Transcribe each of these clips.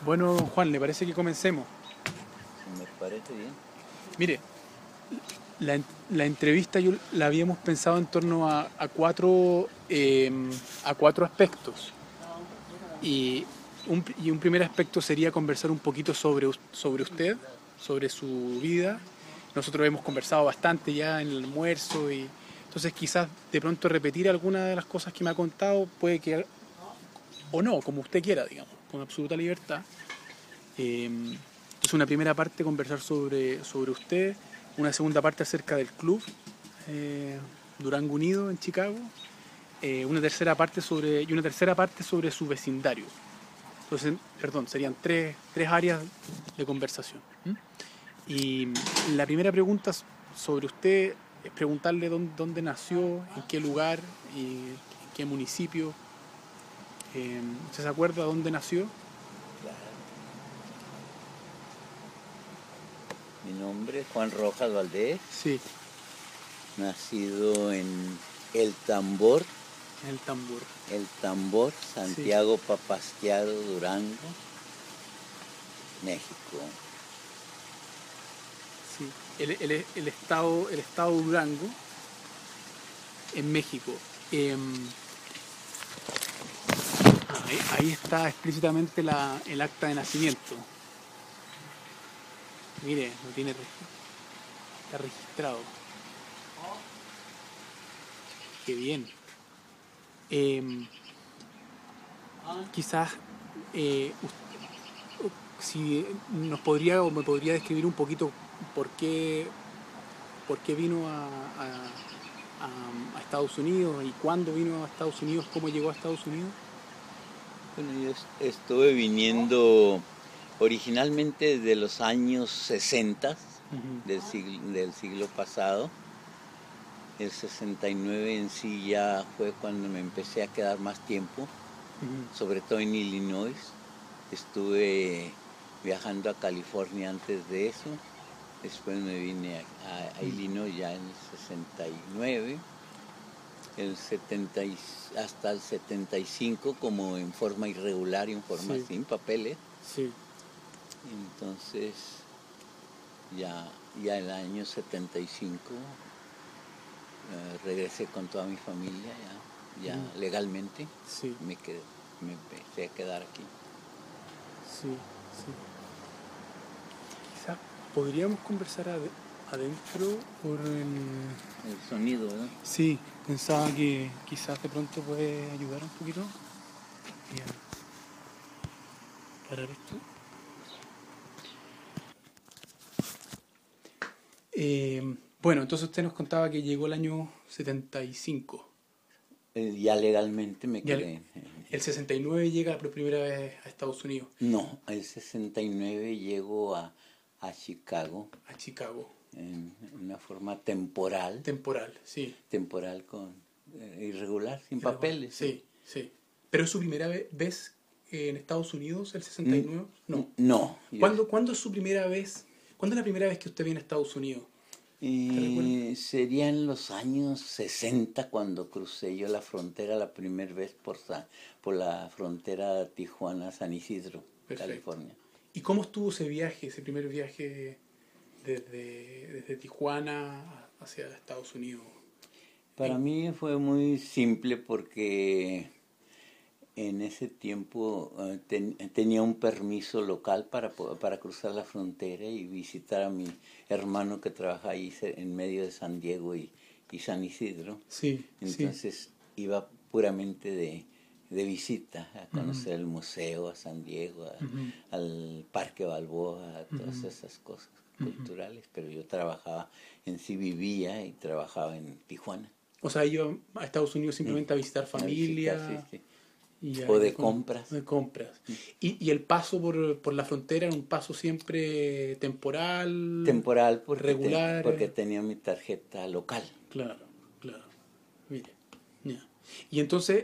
Bueno, Juan, ¿le parece que comencemos? Me parece bien. Mire, la entrevista yo la habíamos pensado en torno a cuatro aspectos. Y un primer aspecto sería conversar un poquito sobre usted, sobre su vida. Nosotros hemos conversado bastante ya en el almuerzo y entonces quizás de pronto repetir alguna de las cosas que me ha contado puede que, o no, como usted quiera, digamos, con absoluta libertad. Es una primera parte conversar sobre usted, una segunda parte acerca del club eh, Durango Unido en Chicago, una tercera parte sobre su vecindario. Entonces, perdón, serían tres áreas de conversación. ¿Mm? Y la primera pregunta sobre usted es preguntarle dónde nació, en qué lugar y en qué municipio. ¿Usted se acuerda dónde nació? Claro. Mi nombre es Juan Rojas Valdés, Sí, nacido en El Tambor, en el tambor. Sí, Santiago Papasquiaro, Durango, México. sí. El estado Durango, en México. Ahí está explícitamente el acta de nacimiento. Mire, no tiene está registrado. Qué bien. Em, Quizás si nos podría o me podría describir un poquito por qué, por qué vino a Estados Unidos y cuándo vino a Estados Unidos, cómo llegó a Estados Unidos. Bueno, yo estuve viniendo originalmente desde los años 60 Ujú, del siglo pasado. El 69 en sí ya fue cuando me empecé a quedar más tiempo, ujú, sobre todo en Illinois. Estuve viajando a California antes de eso. Después me vine a ujú. Illinois ya en el 69, hasta el 75 como en forma irregular y en forma Sí, sin papeles. sí. Entonces ya el año 75 regresé con toda mi familia ya Ujú, legalmente. sí, Me empecé a quedar aquí. sí, sí. Quizás podríamos conversar adentro por el... El sonido, ¿verdad? Sí, pensaba que quizás de pronto puede ayudar un poquito. Voy a parar esto. Bueno, entonces usted nos contaba que llegó el año 75. Ya legalmente me Ya quedé. el 69 llega por primera vez a Estados Unidos, No, el 69 llego a Chicago a Chicago. en una forma temporal, Temporal, sí. temporal con irregular, sin Irregular. papeles, sí. Sí, sí. ¿Pero es su primera vez en Estados Unidos, el 69? No. No, ¿Cuándo es su primera vez? ¿Cuándo es la primera vez que usted viene a Estados Unidos? ¿Te recuerda? sería en los años 60 cuando crucé yo la frontera la primera vez por la frontera Tijuana-San Isidro, Perfecto. California. ¿Y cómo estuvo ese viaje, ese primer viaje desde Tijuana hacia Estados Unidos? Para En- mí fue muy simple porque en ese tiempo tenía un permiso local para cruzar la frontera y visitar a mi hermano que trabaja ahí en medio de San Diego y San Isidro. sí, sí. Entonces iba puramente de visita a Ujú, conocer el museo, a San Diego, ujú, al Parque Balboa, a todas ujú, esas cosas ujú. culturales. Pero yo trabajaba, en sí vivía y trabajaba en Tijuana. O sea, iba a Estados Unidos simplemente a visitar A visitar, sí, familia sí. y O de compras. de compras. Y el paso por la frontera era un paso siempre temporal, Temporal porque regular. tenía mi tarjeta local. Claro, claro. Mire. Ya. Y entonces,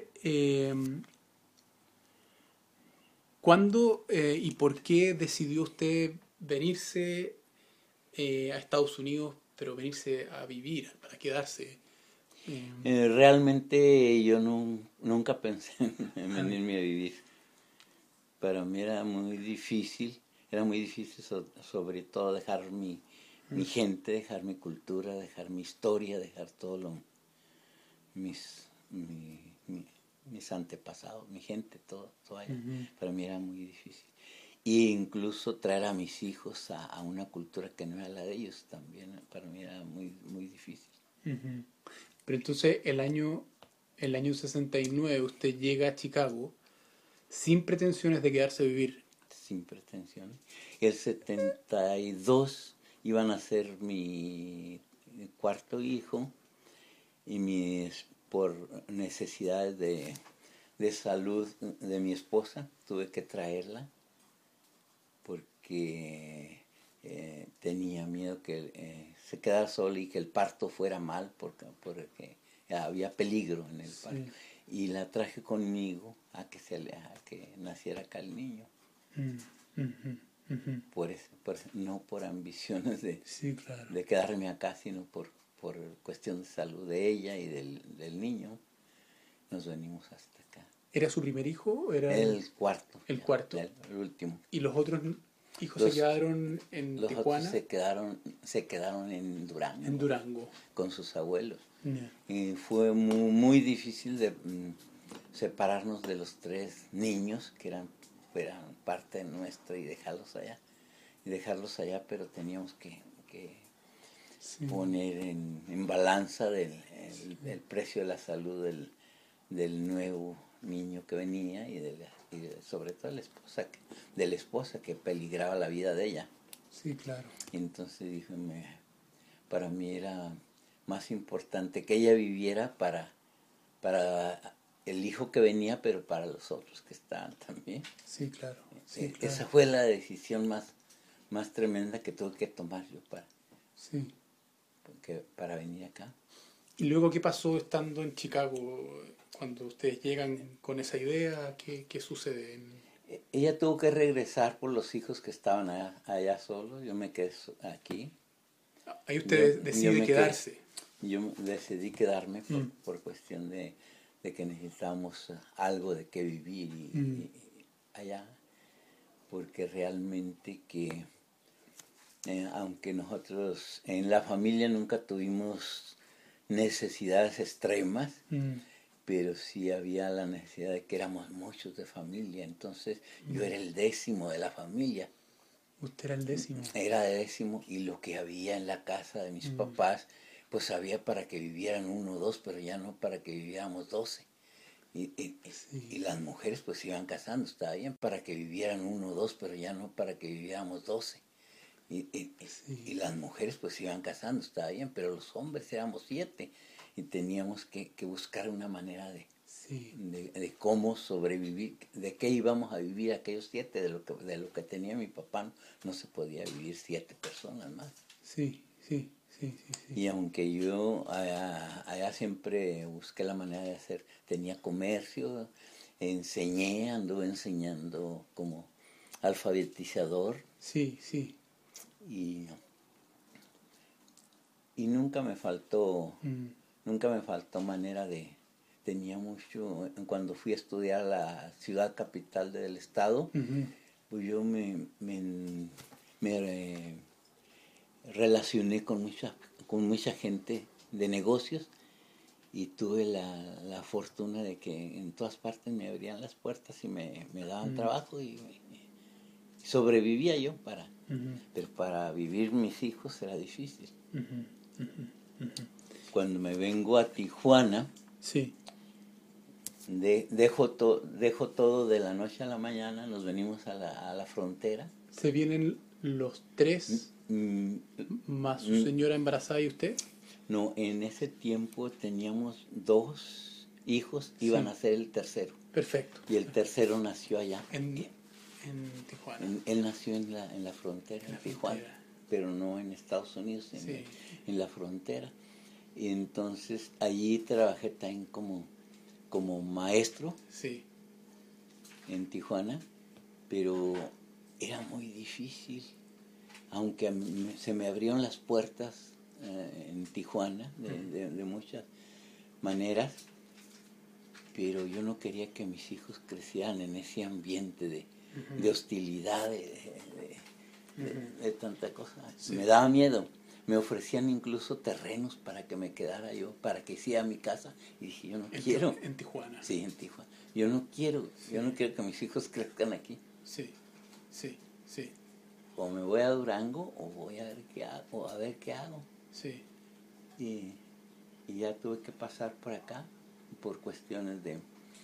¿cuándo y por qué decidió usted venirse a Estados Unidos, pero venirse a vivir, para quedarse? Eh, Realmente yo nunca pensé en a ver, venirme a vivir. Para mí era muy difícil sobre todo dejar mi gente, dejar mi cultura, dejar mi historia, dejar todo mis, mis antepasados, mi gente, todo allá. Para mí era muy difícil. Y incluso traer a mis hijos a una cultura que no era la de ellos también, para mí era muy, muy difícil. Pero entonces el año 69 usted llega a Chicago sin pretensiones de quedarse a vivir. Sin pretensiones. El 72 iban a ser mi cuarto hijo y por necesidades de salud de mi esposa tuve que traerla porque tenía miedo que se quedara sola y que el parto fuera mal porque había peligro en el parto. Sí. Y la traje conmigo a que naciera acá el niño. No por ambiciones sí, claro, de quedarme acá, sino por cuestión de salud de ella y del niño. Nos venimos hasta acá. ¿Era su primer hijo? ¿Era el cuarto. El cuarto. El último. ¿Y los otros hijos se quedaron en los Tijuana? Otros se quedaron en Durango. En Durango. Con sus abuelos. Yeah. Y fue muy, muy difícil de separarnos de los 3 niños que eran parte nuestra y dejarlos allá, pero teníamos que sí. Poner en balanza el precio de la salud del nuevo niño que venía y sobre todo de la esposa que peligraba la vida de ella. Sí, claro. Y entonces dije, para mí era más importante que ella viviera para el hijo que venía, pero para los otros que estaban también. Sí, claro. Sí, claro. Esa fue la decisión más tremenda que tuve que tomar yo para venir acá. ¿Y luego qué pasó estando en Chicago? Cuando ustedes llegan con esa idea, ¿qué sucede? Ella tuvo que regresar por los hijos que estaban allá solos. Yo me quedé aquí. Ahí usted decide quedarse. Yo decidí quedarme por cuestión de que necesitábamos algo de qué vivir y allá. Porque realmente que, aunque nosotros en la familia nunca tuvimos necesidades extremas, pero sí había la necesidad de que éramos muchos de familia. Entonces yo era el 10º de la familia. ¿Usted era el 10º? Era el 10º, y lo que había en la casa de mis papás, pues había para que vivieran 1 o 2, pero ya no para que viviéramos 12. Y las mujeres pues se iban casando, estaba bien, para que vivieran 1 o 2, pero ya no para que viviéramos 12. Y las mujeres pues se iban casando, estaba bien, pero los hombres éramos 7 y teníamos que buscar una manera de cómo sobrevivir, de qué íbamos a vivir aquellos 7, de lo que tenía mi papá, no se podía vivir 7 personas más. Sí. Y aunque yo allá siempre busqué la manera de hacer, tenía comercio, anduve enseñando como alfabetizador. Sí. Y nunca me faltó manera tenía mucho, cuando fui a estudiar a la ciudad capital del estado, pues yo me relacioné con mucha gente de negocios y tuve la fortuna de que en todas partes me abrían las puertas y me daban trabajo y sobrevivía yo pero para vivir mis hijos era difícil. Cuando me vengo a Tijuana, dejo todo de la noche a la mañana, nos venimos a la frontera. ¿Se vienen los 3 más su señora embarazada y usted? No, en ese tiempo teníamos 2 hijos, iban a ser el tercero. Perfecto. Y el tercero nació allá. En Tijuana. Él nació en la frontera, en Tijuana, pero no en Estados Unidos, en la frontera. Y entonces allí trabajé también como maestro en Tijuana, pero era muy difícil, aunque se me abrieron las puertas en Tijuana de muchas maneras, pero yo no quería que mis hijos crecieran en ese ambiente de hostilidad, de tanta cosa. Sí. Me daba miedo. Me ofrecían incluso terrenos para que me quedara yo, para que hiciera mi casa. Y dije, yo no quiero. En Tijuana. Sí, en Tijuana. Yo no quiero que mis hijos crezcan aquí. Sí, sí, sí. O me voy a Durango o voy a ver qué hago, o a ver qué hago. Sí. Y ya tuve que pasar por acá por cuestiones de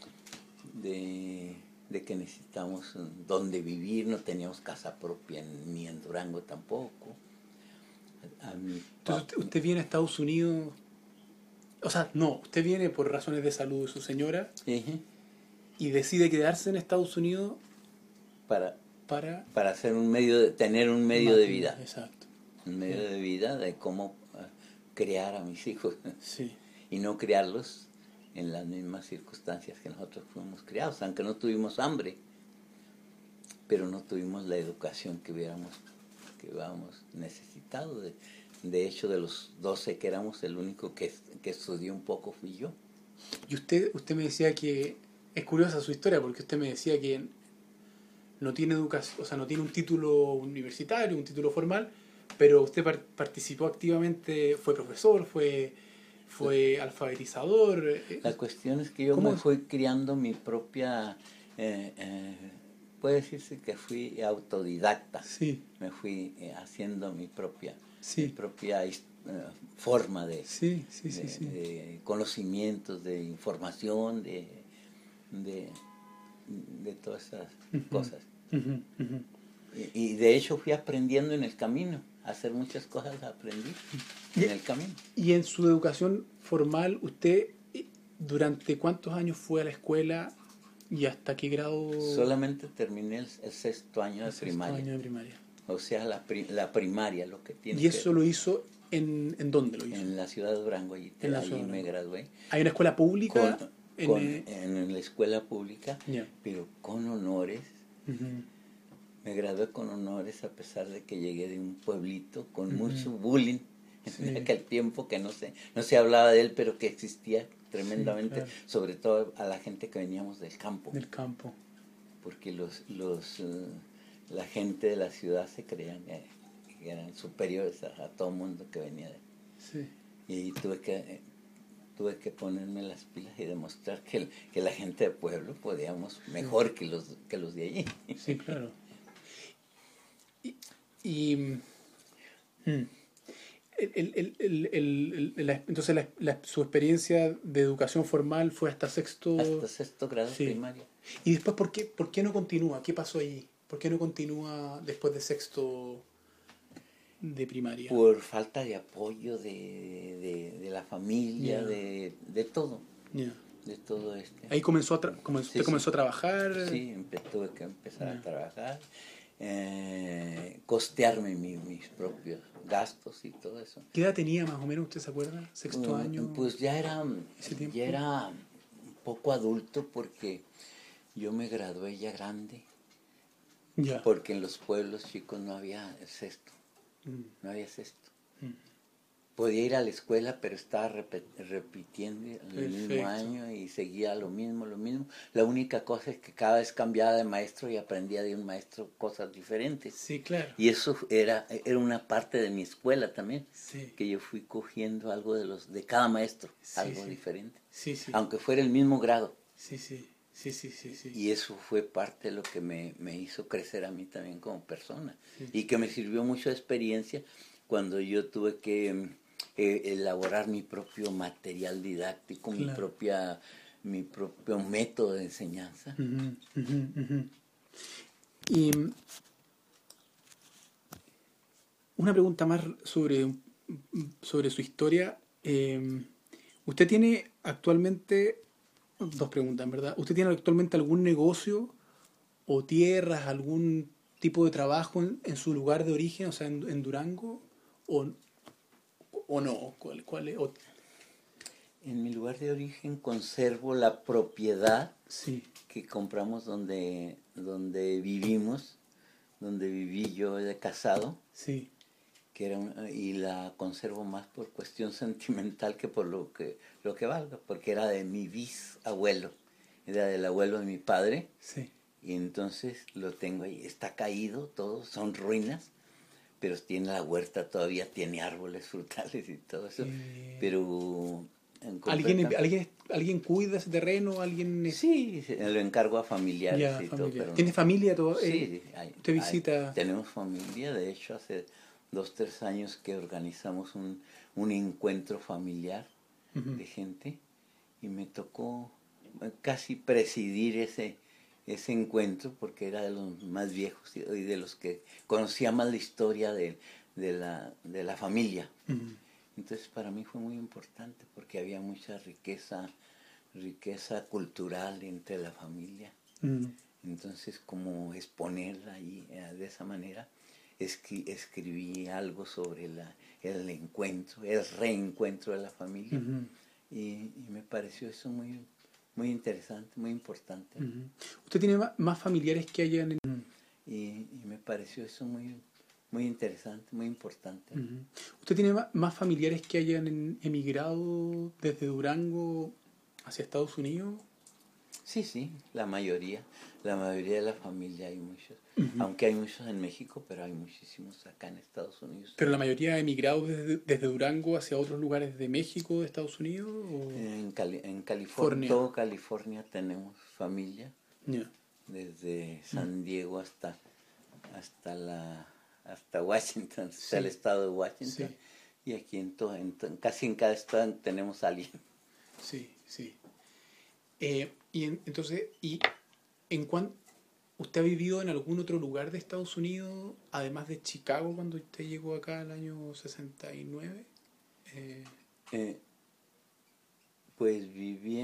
que necesitamos dónde vivir, no teníamos casa propia ni en Durango tampoco. Entonces usted viene a Estados Unidos, o sea, no, usted viene por razones de salud de su señora y decide quedarse en Estados Unidos para hacer tener un medio de vida. Exacto. Un medio de vida de cómo criar a mis hijos. Sí. Y no criarlos en las mismas circunstancias que nosotros fuimos criados, aunque no tuvimos hambre, pero no tuvimos la educación que hubiéramos necesitado. De hecho, de los 12 que éramos, el único que estudió un poco fui yo. Y usted me decía que, es curiosa su historia, porque usted me decía que no tiene educación, o sea, no tiene un título universitario, un título formal, pero usted participó activamente, fue profesor, fue alfabetizador. La cuestión es que yo me fui criando mi propia, puede decirse que fui autodidacta. Sí. Me fui haciendo mi propia, sí. Forma de conocimientos, de información, de todas esas cosas. Y de hecho fui aprendiendo en el camino. Hacer muchas cosas aprendí en el camino. ¿Y en su educación formal, usted durante cuántos años fue a la escuela y hasta qué grado? Solamente terminé el sexto año de primaria. O sea, la primaria, lo que tiene. ¿Y eso lo hizo en dónde lo hizo? En la ciudad de Durango, allí me gradué. ¿Hay una escuela pública? En la escuela pública, pero con honores. Me gradué con honores a pesar de que llegué de un pueblito con mucho bullying en aquel tiempo, que no se hablaba de él, pero que existía tremendamente, claro. Sobre todo a la gente que veníamos del campo. Porque la gente de la ciudad se creían que eran superiores a todo el mundo que venía de él. Y tuve que ponerme las pilas y demostrar que la gente del pueblo podíamos mejor que los de allí. Sí, claro. Entonces su experiencia de educación formal fue hasta sexto grado primaria. ¿Y después por qué no continúa? ¿Qué pasó allí? ¿Por qué no continúa después de sexto de primaria? Por falta de apoyo de la familia, de todo. De todo Ahí comenzó comenzó a trabajar. Sí, tuve que empezar a trabajar. Costearme mis propios gastos y todo eso. ¿Qué edad tenía más o menos, usted se acuerda? ¿Sexto año? Pues ya era un poco adulto, porque yo me gradué ya grande. Porque en los pueblos chicos no había sexto. No había sexto. Podía ir a la escuela, pero estaba repitiendo el mismo año y seguía lo mismo. La única cosa es que cada vez cambiaba de maestro y aprendía de un maestro cosas diferentes. Sí, claro. Y eso era una parte de mi escuela también, que yo fui cogiendo algo de cada maestro, algo diferente. Aunque fuera el mismo grado. Sí. Y eso fue parte de lo que me hizo crecer a mí también como persona. Y que me sirvió mucho de experiencia cuando yo tuve que elaborar mi propio material didáctico, claro. mi propio método de enseñanza. Y una pregunta más sobre su historia. ¿Usted tiene actualmente, dos preguntas en verdad, ¿usted tiene actualmente algún negocio o tierras, algún tipo de trabajo en su lugar de origen, o sea, en Durango, o no? ¿Cuál es? En mi lugar de origen conservo la propiedad que compramos donde vivimos, donde viví yo de casado, y la conservo más por cuestión sentimental que por lo que valga, porque era de mi bisabuelo, era del abuelo de mi padre, Y entonces lo tengo ahí, está caído todo, son ruinas, pero tiene la huerta todavía, tiene árboles frutales y todo eso, pero ¿Alguien cuida ese terreno? ¿Alguien sí, lo encargo a familiares ya y todo, familiar? pero ¿Tiene familia todo? sí, ¿Te visita? tenemos familia. De hecho, hace 2, 3 años que organizamos un encuentro familiar de gente y me tocó casi presidir ese encuentro porque era de los más viejos y de los que conocía más la historia de la familia. Ujú. Entonces para mí fue muy importante porque había mucha riqueza cultural entre la familia. Ujú. Entonces, como exponerla ahí de esa manera, escribí algo sobre el encuentro, el reencuentro de la familia. Ujú. Y me pareció eso muy, muy interesante, muy importante. Ujú. ¿Usted tiene más familiares que hayan en... Y me pareció eso muy, muy interesante, muy importante. Ujú. ¿Usted tiene más familiares que hayan emigrado desde Durango hacia Estados Unidos? Sí, sí, la mayoría de la familia hay muchos. Ujú. Aunque hay muchos en México, pero hay muchísimos acá en Estados Unidos. ¿Pero la mayoría ha emigrado desde Durango hacia otros lugares de México, de Estados Unidos? ¿O En California, California? todo California tenemos familia, Ya. desde San Diego hasta Washington, hasta el Sí, estado de Washington. sí, Y aquí casi en cada estado tenemos alguien. sí, sí. Entonces, en cuan- ¿usted ha vivido en algún otro lugar de Estados Unidos, además de Chicago, cuando usted llegó acá el año 69? Eh, Eh, pues viví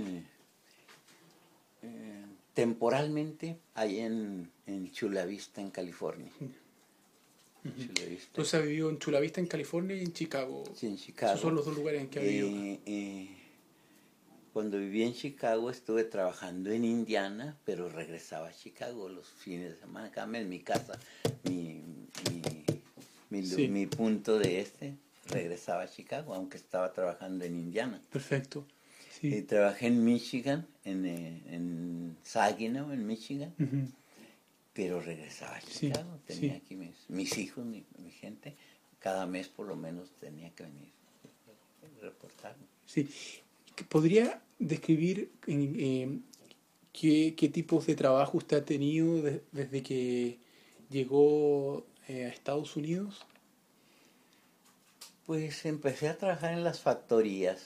temporalmente ahí en Chula Vista, en California. Chula Vista. entonces ha vivido en Chula Vista, en California, y en Chicago. Sí, en Esos Chicago. son los dos lugares en que ha vivido acá. Cuando viví en Chicago estuve trabajando en Indiana, pero regresaba a Chicago los fines de semana. Acá en mi casa, Sí, mi punto regresaba a Chicago, aunque estaba trabajando en Indiana. perfecto. Sí. Trabajé en Michigan, en Saginaw, en Michigan, Ujú. pero regresaba a Sí, Chicago. Tenía sí, aquí mis hijos, mi gente. Cada mes por lo menos tenía que venir a reportarme. sí. ¿Podría describir qué tipos de trabajo usted ha tenido desde que llegó a Estados Unidos? Pues empecé a trabajar en las factorías.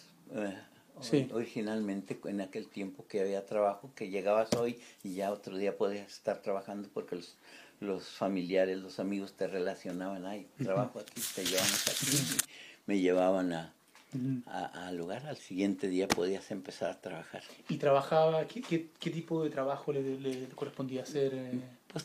Sí. Originalmente, en aquel tiempo que había trabajo, que llegabas hoy y ya otro día podías estar trabajando porque los familiares, los amigos te relacionaban. Ay, trabajo aquí, te llevamos aquí. Me llevaban Ujú. al lugar. Al siguiente día podías empezar a trabajar. ¿Y trabajaba? ¿Qué tipo de trabajo le correspondía hacer? Pues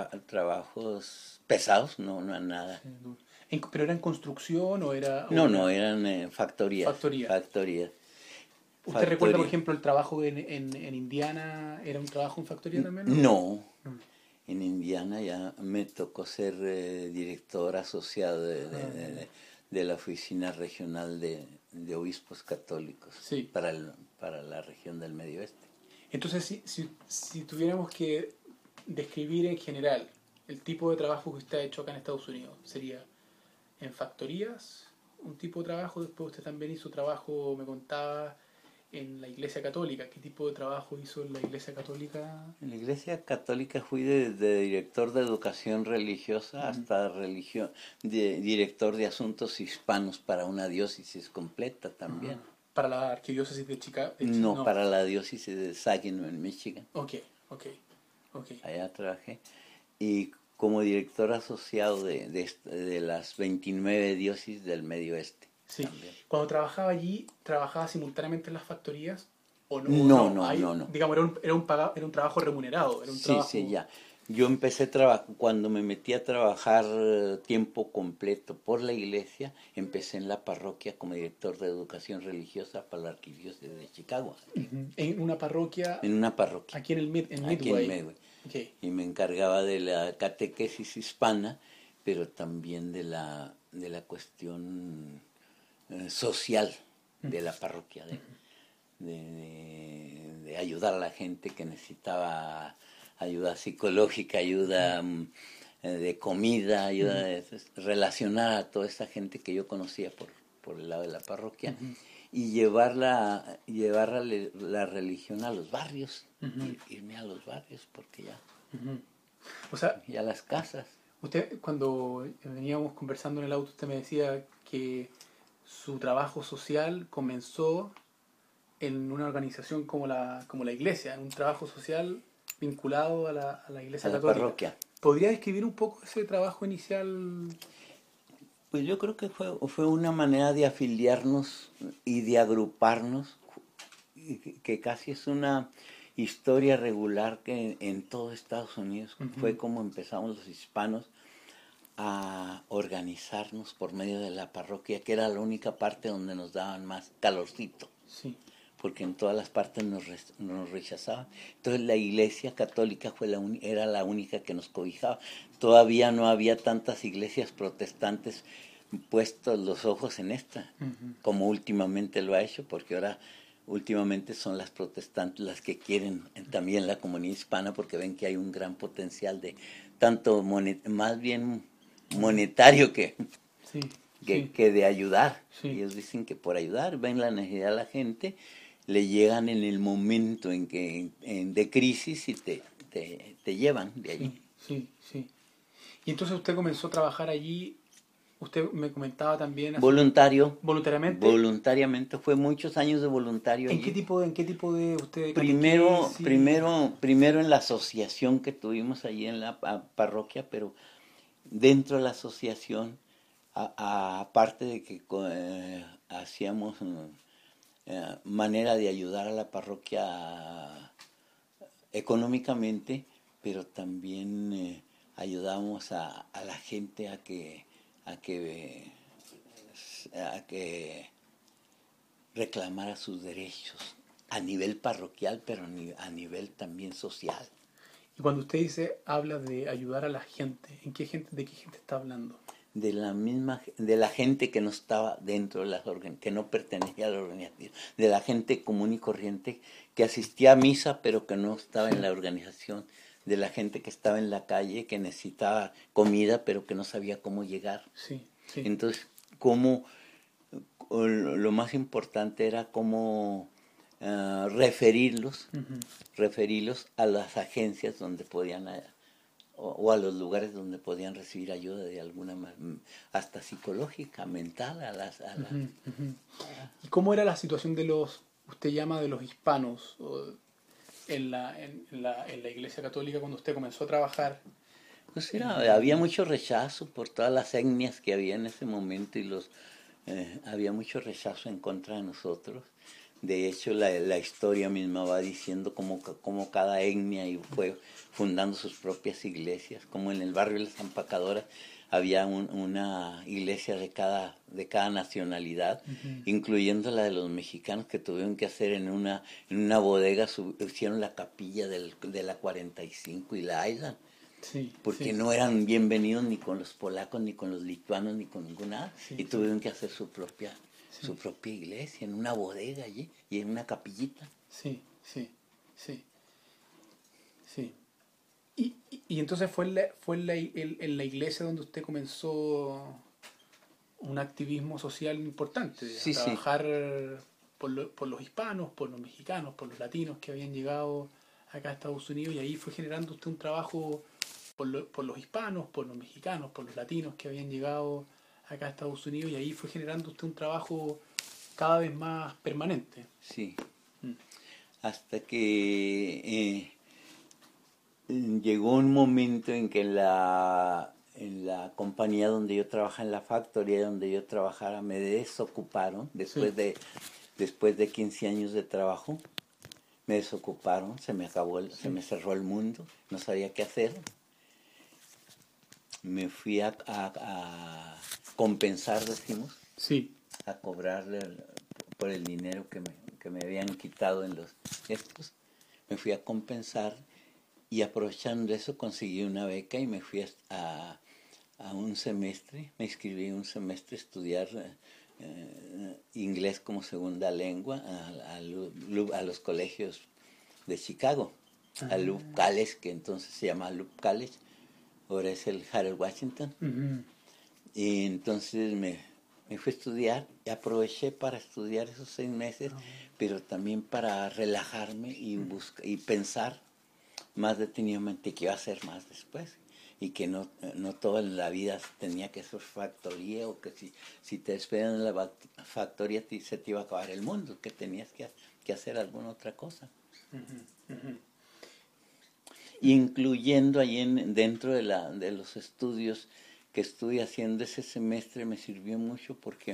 trabajos pesados, no nada. ¿Pero era en construcción o No, era eran factorías. factoría? Factorías. ¿Usted recuerda, por Factoría. ejemplo, el trabajo en Indiana? ¿Era un trabajo en factoría también? No, No. en Indiana ya me tocó ser director asociado de la Oficina Regional de Obispos Católicos Sí. para la región del Medio Oeste. Entonces, si tuviéramos que describir en general el tipo de trabajo que usted ha hecho acá en Estados Unidos, sería en factorías, un tipo de trabajo, después usted también hizo trabajo, me contaba, en la Iglesia Católica. ¿Qué tipo de trabajo hizo en la Iglesia Católica? En la Iglesia Católica fui desde director de educación religiosa hasta director de asuntos hispanos para una diócesis completa también. Para la Arquidiócesis de Chicago. No, No. para la diócesis de Saginaw en Michigan. Ok, ok. Allá trabajé. Y como director asociado de las 29 diócesis del Medio Oeste. Sí. También. Cuando trabajaba allí, ¿trabajaba simultáneamente en las factorías? ¿O no? No. Digamos, era un trabajo remunerado. Era un Sí, trabajo... sí, ya. Yo empecé cuando me metí a trabajar tiempo completo por la iglesia, empecé en la parroquia como director de educación religiosa para la arquidiócesis de Chicago. En una parroquia... En una parroquia. Aquí en Aquí Midway. en Medway. Okay. Y me encargaba de la catequesis hispana, pero también de la cuestión social de la parroquia, de ayudar a la gente que necesitaba ayuda psicológica, ayuda de comida, ayuda relacionar a toda esta gente que yo conocía por el lado de la parroquia y llevarla la religión a los barrios, irme a los barrios porque ya, O sea, y a las casas. usted cuando veníamos conversando en el auto, usted me decía que su trabajo social comenzó en una organización como la iglesia, en un trabajo social vinculado a la iglesia A la católica. parroquia. ¿Podría describir un poco ese trabajo inicial? Pues yo creo que fue una manera de afiliarnos y de agruparnos, que casi es una historia regular que en todo Estados Unidos fue como empezamos los hispanos a organizarnos por medio de la parroquia, que era la única parte donde nos daban más calorcito. Sí. Porque en todas las partes nos rechazaban. Entonces la iglesia católica era la única que nos cobijaba. Todavía no había tantas iglesias protestantes puestos los ojos en esta, como últimamente lo ha hecho, porque ahora últimamente son las protestantes las que quieren también la comunidad hispana, porque ven que hay un gran potencial de tanto más bien monetario que de ayudar. Sí. Ellos dicen que por ayudar, ven la necesidad de la gente, le llegan en el momento en que de crisis y te llevan de allí. Sí. Y entonces usted comenzó a trabajar allí, usted me comentaba también... ¿Voluntariamente? Voluntariamente, fue muchos años de voluntario. ¿En qué tipo de usted? Primero en la asociación que tuvimos allí en la parroquia, pero dentro de la asociación, aparte de que hacíamos manera de ayudar a la parroquia económicamente, pero también ayudamos a la gente a que reclamara sus derechos a nivel parroquial, pero a nivel también social. Y cuando usted habla de ayudar a la gente, ¿de qué gente está hablando? De la gente que no estaba dentro de las que no pertenecía a la organización, de la gente común y corriente que asistía a misa pero que no estaba en la organización, de la gente que estaba en la calle, que necesitaba comida pero que no sabía cómo llegar. Sí. Entonces, lo más importante era cómo referirlos a las agencias donde podían o a los lugares donde podían recibir ayuda de alguna manera, hasta psicológica, mental. ¿Y cómo era la situación usted llama de los hispanos, en la iglesia católica cuando usted comenzó a trabajar? Pues había mucho rechazo por todas las etnias que había en ese momento y había mucho rechazo en contra de nosotros. De hecho, la historia misma va diciendo cómo cada etnia fue fundando sus propias iglesias, como en el barrio de las Empacadoras había una iglesia de cada nacionalidad, incluyendo la de los mexicanos, que tuvieron que hacer en una bodega, hicieron la capilla de la 45 y la Island. Porque no eran bienvenidos ni con los polacos, ni con los lituanos, ni con ninguna, y tuvieron que hacer su propia iglesia en una bodega allí y en una capillita. Sí. Y entonces fue en la iglesia donde usted comenzó un activismo social importante, trabajar por los hispanos, por los mexicanos, por los latinos que habían llegado acá a Estados Unidos, y ahí fue generando usted un trabajo por los hispanos, por los mexicanos, por los latinos que habían llegado acá a Estados Unidos, y ahí fue generando usted un trabajo cada vez más permanente. Sí. Hasta que llegó un momento en que en la compañía donde yo trabajaba, en la factoría donde yo trabajara, me desocuparon después de 15 años de trabajo. Me desocuparon, se me cerró el mundo, no sabía qué hacer. Me fui a compensar, decimos, a cobrarle por el dinero que me habían quitado en estos. Me fui a compensar y aprovechando eso conseguí una beca y me fui a un semestre, me inscribí en un semestre a estudiar inglés como segunda lengua a los colegios de Chicago. a Loop College, que entonces se llama Loop College, ahora es el Harold Washington. Y entonces me fui a estudiar y aproveché para estudiar esos 6 meses, pero también para relajarme y pensar más detenidamente qué iba a hacer más después. Y que no todo en la vida tenía que ser factoría, o que si te despedían de la factoría se te iba a acabar el mundo, que tenías que hacer alguna otra cosa. Incluyendo ahí dentro de los estudios que estuve haciendo ese semestre, me sirvió mucho porque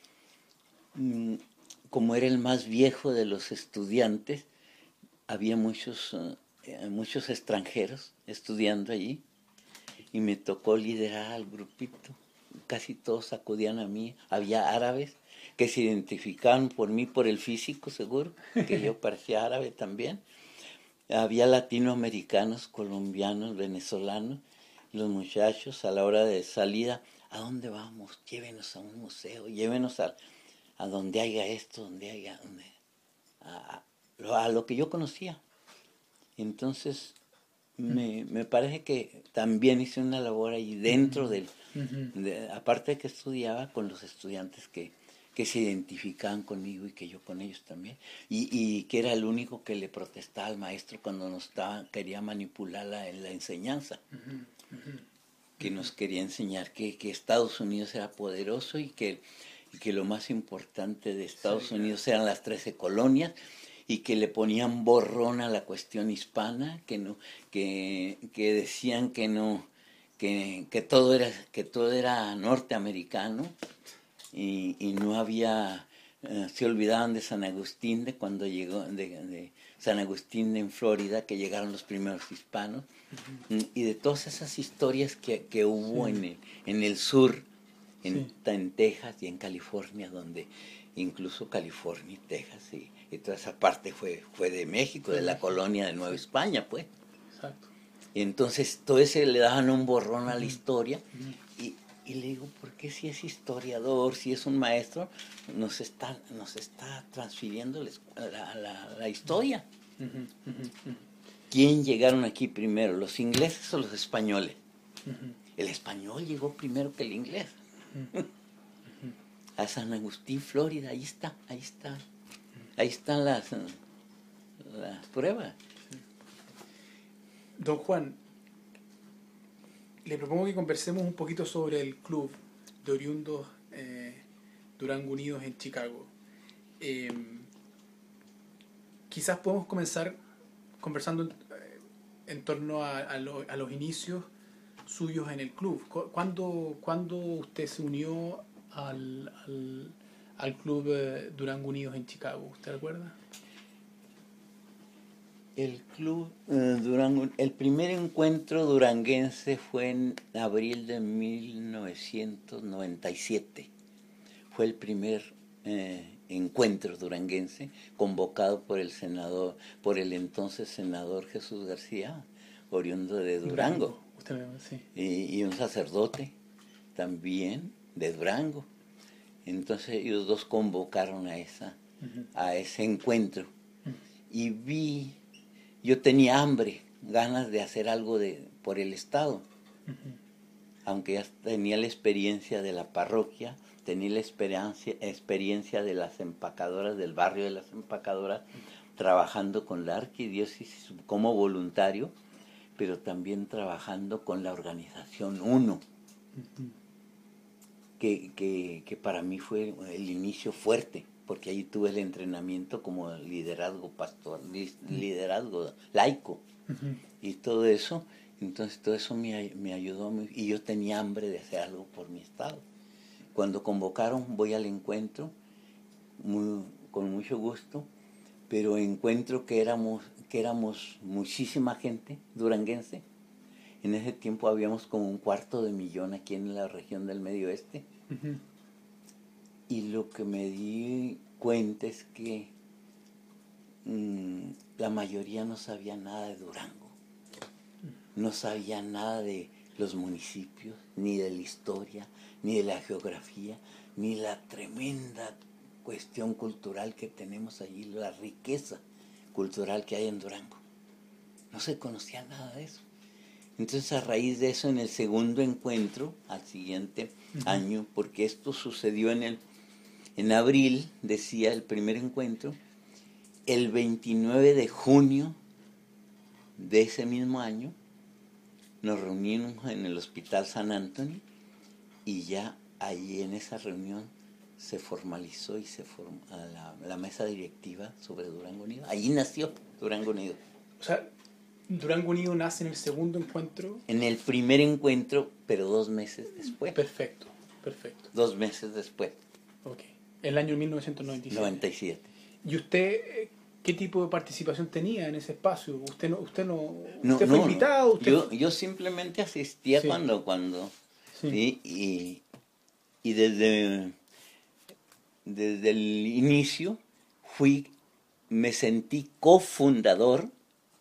como era el más viejo de los estudiantes, había muchos extranjeros estudiando allí, y me tocó liderar al grupito. Casi todos acudían a mí. Había árabes que se identificaban por mí por el físico, seguro, que yo parecía árabe también. Había latinoamericanos, colombianos, venezolanos. Los muchachos a la hora de salida, ¿a dónde vamos? Llévenos a un museo, llévenos a donde haya esto, donde haya... a lo que yo conocía. Entonces, me parece que también hice una labor ahí dentro aparte de que estudiaba con los estudiantes que se identificaban conmigo y que yo con ellos también, y que era el único que le protestaba al maestro cuando quería manipular la enseñanza, que nos quería enseñar que Estados Unidos era poderoso y que lo más importante de Estados Unidos eran las 13 colonias, y que le ponían borrón a la cuestión hispana, que decían que todo era norteamericano, y no había, se olvidaban de San Agustín, de cuando llegó, de San Agustín en Florida, que llegaron los primeros hispanos, y de todas esas historias que hubo en el sur, en Texas y en California, donde incluso California y Texas y toda esa parte fue de México, de la colonia de Nueva España, pues. Exacto. Y entonces todo ese le daban un borrón a la historia, y le digo, ¿por qué si es historiador, si es un maestro, nos está transfiriendo la historia? ¿Quién llegaron aquí primero, los ingleses o los españoles? El español llegó primero que el inglés. A San Agustín, Florida, ahí están las pruebas. Don Juan, le propongo que conversemos un poquito sobre el club de oriundos Durango Unidos en Chicago. Quizás podemos comenzar conversando en torno a los inicios suyos en el club. ¿Cuándo usted se unió al club Durango Unidos en Chicago? ¿Usted recuerda? El club Durango, el primer encuentro duranguense fue en abril de 1997. Fue el primer encuentro duranguense convocado por el entonces senador Jesús García, oriundo de Durango. Usted, sí. Y un sacerdote también de Durango. Entonces ellos dos convocaron a ese encuentro. Y yo tenía hambre, ganas de hacer algo por el Estado. Aunque ya tenía la experiencia de la parroquia, tenía la experiencia de las empacadoras, del barrio de las empacadoras, trabajando con la arquidiócesis como voluntario, pero también trabajando con la organización UNO, que para mí fue el inicio fuerte, porque ahí tuve el entrenamiento como liderazgo liderazgo laico, y todo eso. Entonces todo eso me ayudó, y yo tenía hambre de hacer algo por mi estado. Cuando convocaron, voy al encuentro, con mucho gusto, pero encuentro que éramos muchísima gente duranguense. En ese tiempo habíamos como 250,000 aquí en la región del Medio Oeste. Y lo que me di cuenta es que la mayoría no sabía nada de Durango. No sabía nada de los municipios, ni de la historia, ni de la geografía, ni la tremenda cuestión cultural que tenemos allí, la riqueza cultural que hay en Durango. No se conocía nada de eso. Entonces, a raíz de eso, en el segundo encuentro, al siguiente año, porque esto sucedió en abril, decía el primer encuentro, el 29 de junio de ese mismo año, nos reunimos en el Hospital San Antonio y ya ahí en esa reunión se formalizó y se formó la mesa directiva sobre Durango Unido. Allí nació Durango Unido. O sea, Durango Unido nace en el segundo encuentro. En el primer encuentro, pero 2 meses después. Perfecto, perfecto. 2 meses después. Ok. El año 1997. 97. ¿Y usted qué tipo de participación tenía en ese espacio? ¿Usted No, fue invitado? Yo simplemente asistía Sí. cuando Sí. ¿sí? Y desde el inicio me sentí cofundador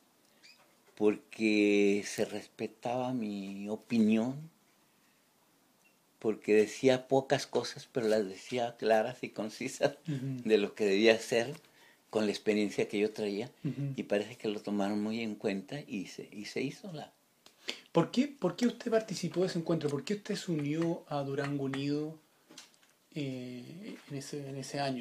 porque se respetaba mi opinión, porque decía pocas cosas, pero las decía claras y concisas de lo que debía ser con la experiencia que yo traía, y parece que lo tomaron muy en cuenta y se hizo la... ¿Por qué usted participó de ese encuentro? ¿Por qué usted se unió a Durango Unido en ese año?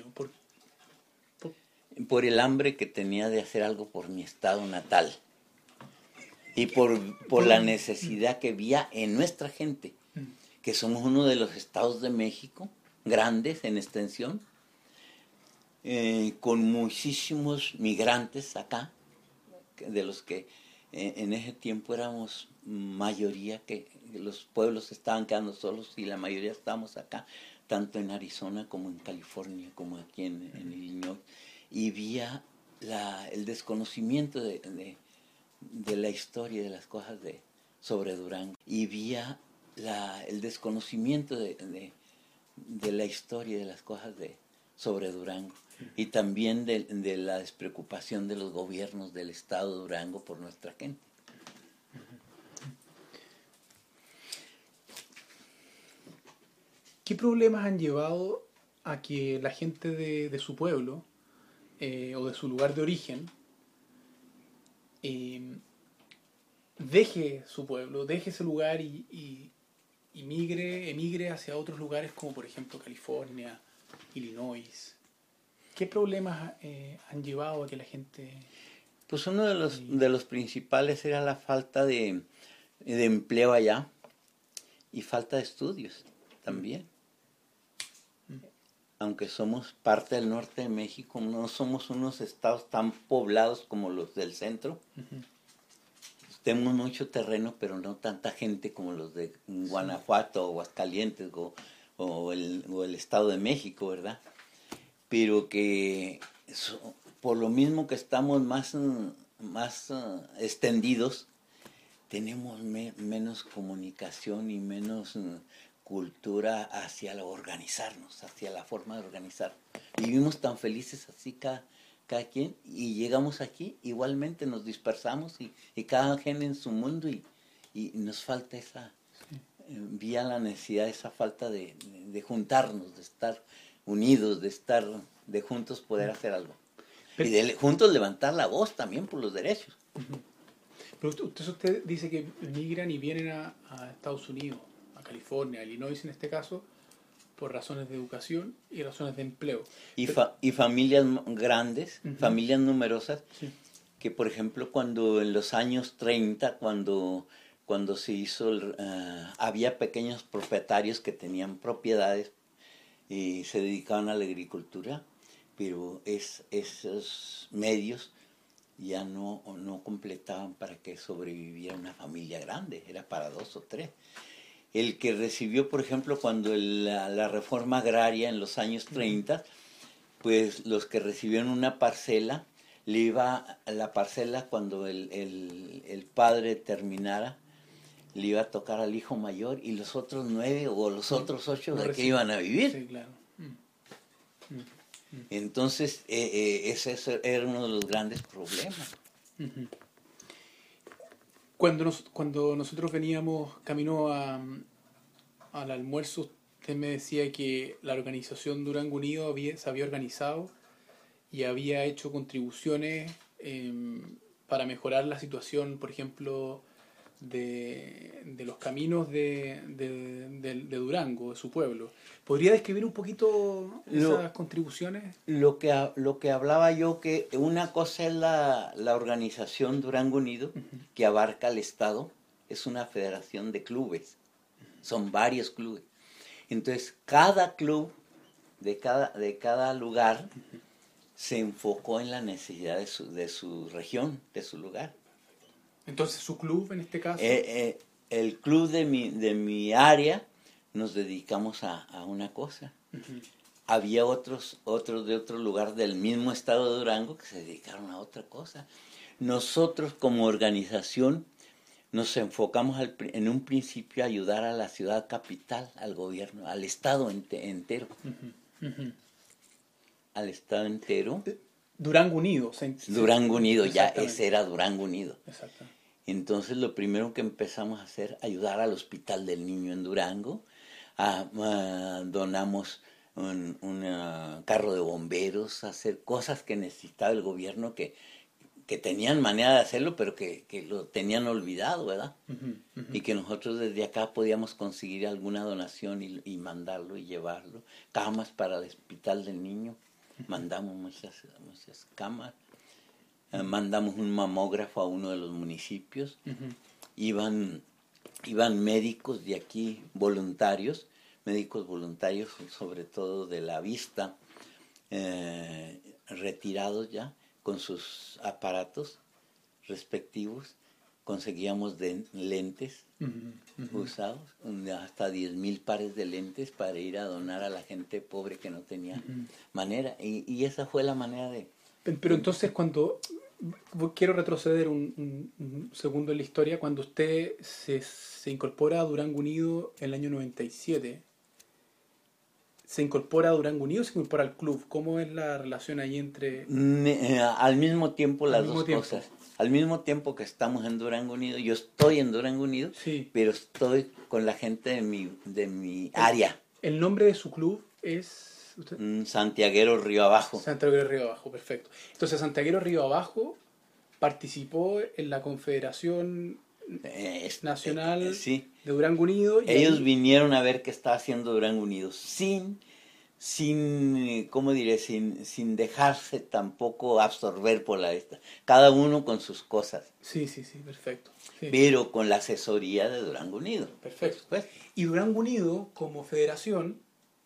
Por el hambre que tenía de hacer algo por mi estado natal y por la necesidad que había en nuestra gente, que somos uno de los estados de México grandes en extensión, con muchísimos migrantes acá, de los que en ese tiempo éramos mayoría, que los pueblos estaban quedando solos y la mayoría estábamos acá, tanto en Arizona como en California, como aquí en Illinois, y había el desconocimiento de la historia de las cosas sobre Durango, y había el desconocimiento de la historia de las cosas sobre Durango, y también de la despreocupación de los gobiernos del estado de Durango por nuestra gente. ¿Qué problemas han llevado a que la gente de su pueblo o de su lugar de origen deje su pueblo, deje ese lugar y emigre hacia otros lugares como por ejemplo California, Illinois? ¿Qué problemas han llevado a que la gente... Pues uno de los principales era la falta de empleo allá y falta de estudios también. Aunque somos parte del norte de México, no somos unos estados tan poblados como los del centro. Tenemos mucho terreno, pero no tanta gente como los de Guanajuato o Aguascalientes o el Estado de México, ¿verdad? Pero que por lo mismo que estamos más extendidos, tenemos menos comunicación y menos cultura hacia organizarnos, hacia la forma de organizar. Vivimos tan felices así cada quien, y llegamos aquí, igualmente nos dispersamos y cada quien en su mundo, y nos falta esa, vía la necesidad, esa falta de juntarnos, de estar unidos, de juntos poder hacer algo. Y de juntos levantar la voz también por los derechos. Pero usted dice que migran y vienen a Estados Unidos, a California, a Illinois en este caso, por razones de educación y razones de empleo. Y familias grandes, familias numerosas, sí. Que por ejemplo cuando en los años 30, cuando se hizo, había pequeños propietarios que tenían propiedades y se dedicaban a la agricultura, pero esos medios ya no completaban para que sobreviviera una familia grande, era para 2 o 3. El que recibió, por ejemplo, cuando la reforma agraria en los años 30, pues los que recibieron una parcela, le iba a la parcela cuando el padre terminara, le iba a tocar al hijo mayor, y los otros 9 o los otros 8 de que iban a vivir. Sí, claro. Entonces, ese era uno de los grandes problemas. Cuando nosotros veníamos camino al almuerzo, usted me decía que la organización Durango Unido se había organizado y había hecho contribuciones para mejorar la situación, por ejemplo, de los caminos de Durango, de su pueblo. ¿Podría describir un poquito esas contribuciones? Lo que hablaba yo, que una cosa es la organización Durango Unido, que abarca el Estado, es una federación de clubes, son varios clubes. Entonces, cada club de cada lugar se enfocó en la necesidad de su región, de su lugar. Entonces, su club, en este caso... El club de mi área nos dedicamos a una cosa. Había otros de otro lugar del mismo estado de Durango que se dedicaron a otra cosa. Nosotros como organización nos enfocamos en un principio a ayudar a la ciudad capital, al gobierno, al estado entero. Al estado entero. Durango Unido. Durango Unido, ya ese era Durango Unido. Exacto. Entonces lo primero que empezamos a hacer, ayudar al Hospital del Niño en Durango. Donamos un carro de bomberos, hacer cosas que necesitaba el gobierno que tenían manera de hacerlo, pero que lo tenían olvidado, ¿verdad? Y que nosotros desde acá podíamos conseguir alguna donación y mandarlo y llevarlo. Camas para el Hospital del Niño, mandamos muchas camas. Mandamos un mamógrafo a uno de los municipios. Iban médicos de aquí, médicos voluntarios, sobre todo de la vista, retirados ya, con sus aparatos respectivos. Conseguíamos lentes usados, hasta 10,000 pares de lentes para ir a donar a la gente pobre que no tenía manera. Y esa fue la manera de... Pero entonces cuando... Quiero retroceder un segundo en la historia. Cuando usted se incorpora a Durango Unido en el año 97, ¿se incorpora a Durango Unido o se incorpora al club? ¿Cómo es la relación ahí entre...? Al mismo tiempo las dos cosas. Al mismo tiempo que estamos en Durango Unido, yo estoy en Durango Unido, sí, pero estoy con la gente de mi área. ¿El nombre de su club es...? Santiaguero Río Abajo. Santiaguero Río Abajo, perfecto. Entonces Santiaguero Río Abajo participó en la Confederación Nacional sí. de Durango Unido. Y ellos vinieron a ver qué estaba haciendo Durango Unido sin ¿cómo diré? Sin dejarse tampoco absorber por la esta. Cada uno con sus cosas. Sí, perfecto. Sí. Pero con la asesoría de Durango Unido. Perfecto. Pues, y Durango Unido, como federación,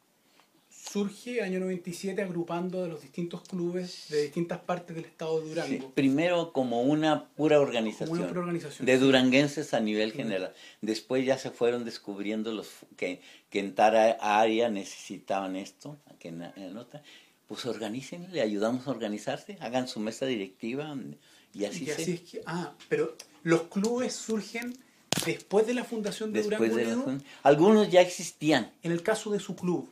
surge año 97 agrupando de los distintos clubes de distintas partes del estado de Durango. Sí, primero como una pura organización, de duranguenses a nivel general. Después ya se fueron descubriendo los que en tal área necesitaban esto, que en otra. Pues organicen, le ayudamos a organizarse, hagan su mesa directiva y así es que, pero los clubes surgen después de la fundación de Durango Unido. Algunos ya existían. En el caso de su club.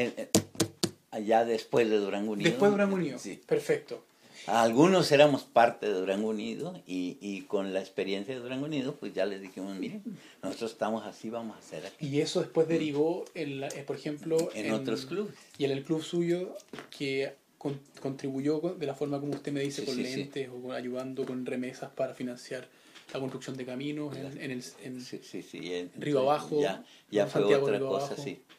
Allá después de Durango Unido. Después de Durango Unido, sí. Perfecto. Algunos éramos parte de Durango Unido y con la experiencia de Durango Unido, pues ya les dijimos, miren, nosotros estamos así, vamos a hacer aquí. Y eso después derivó, por ejemplo... En otros clubes. Y en el club suyo, que contribuyó de la forma como usted me dice, con lentes o ayudando con remesas para financiar la construcción de caminos en Río Abajo. Ya fue Santiago, otra Río cosa, Abajo. sí.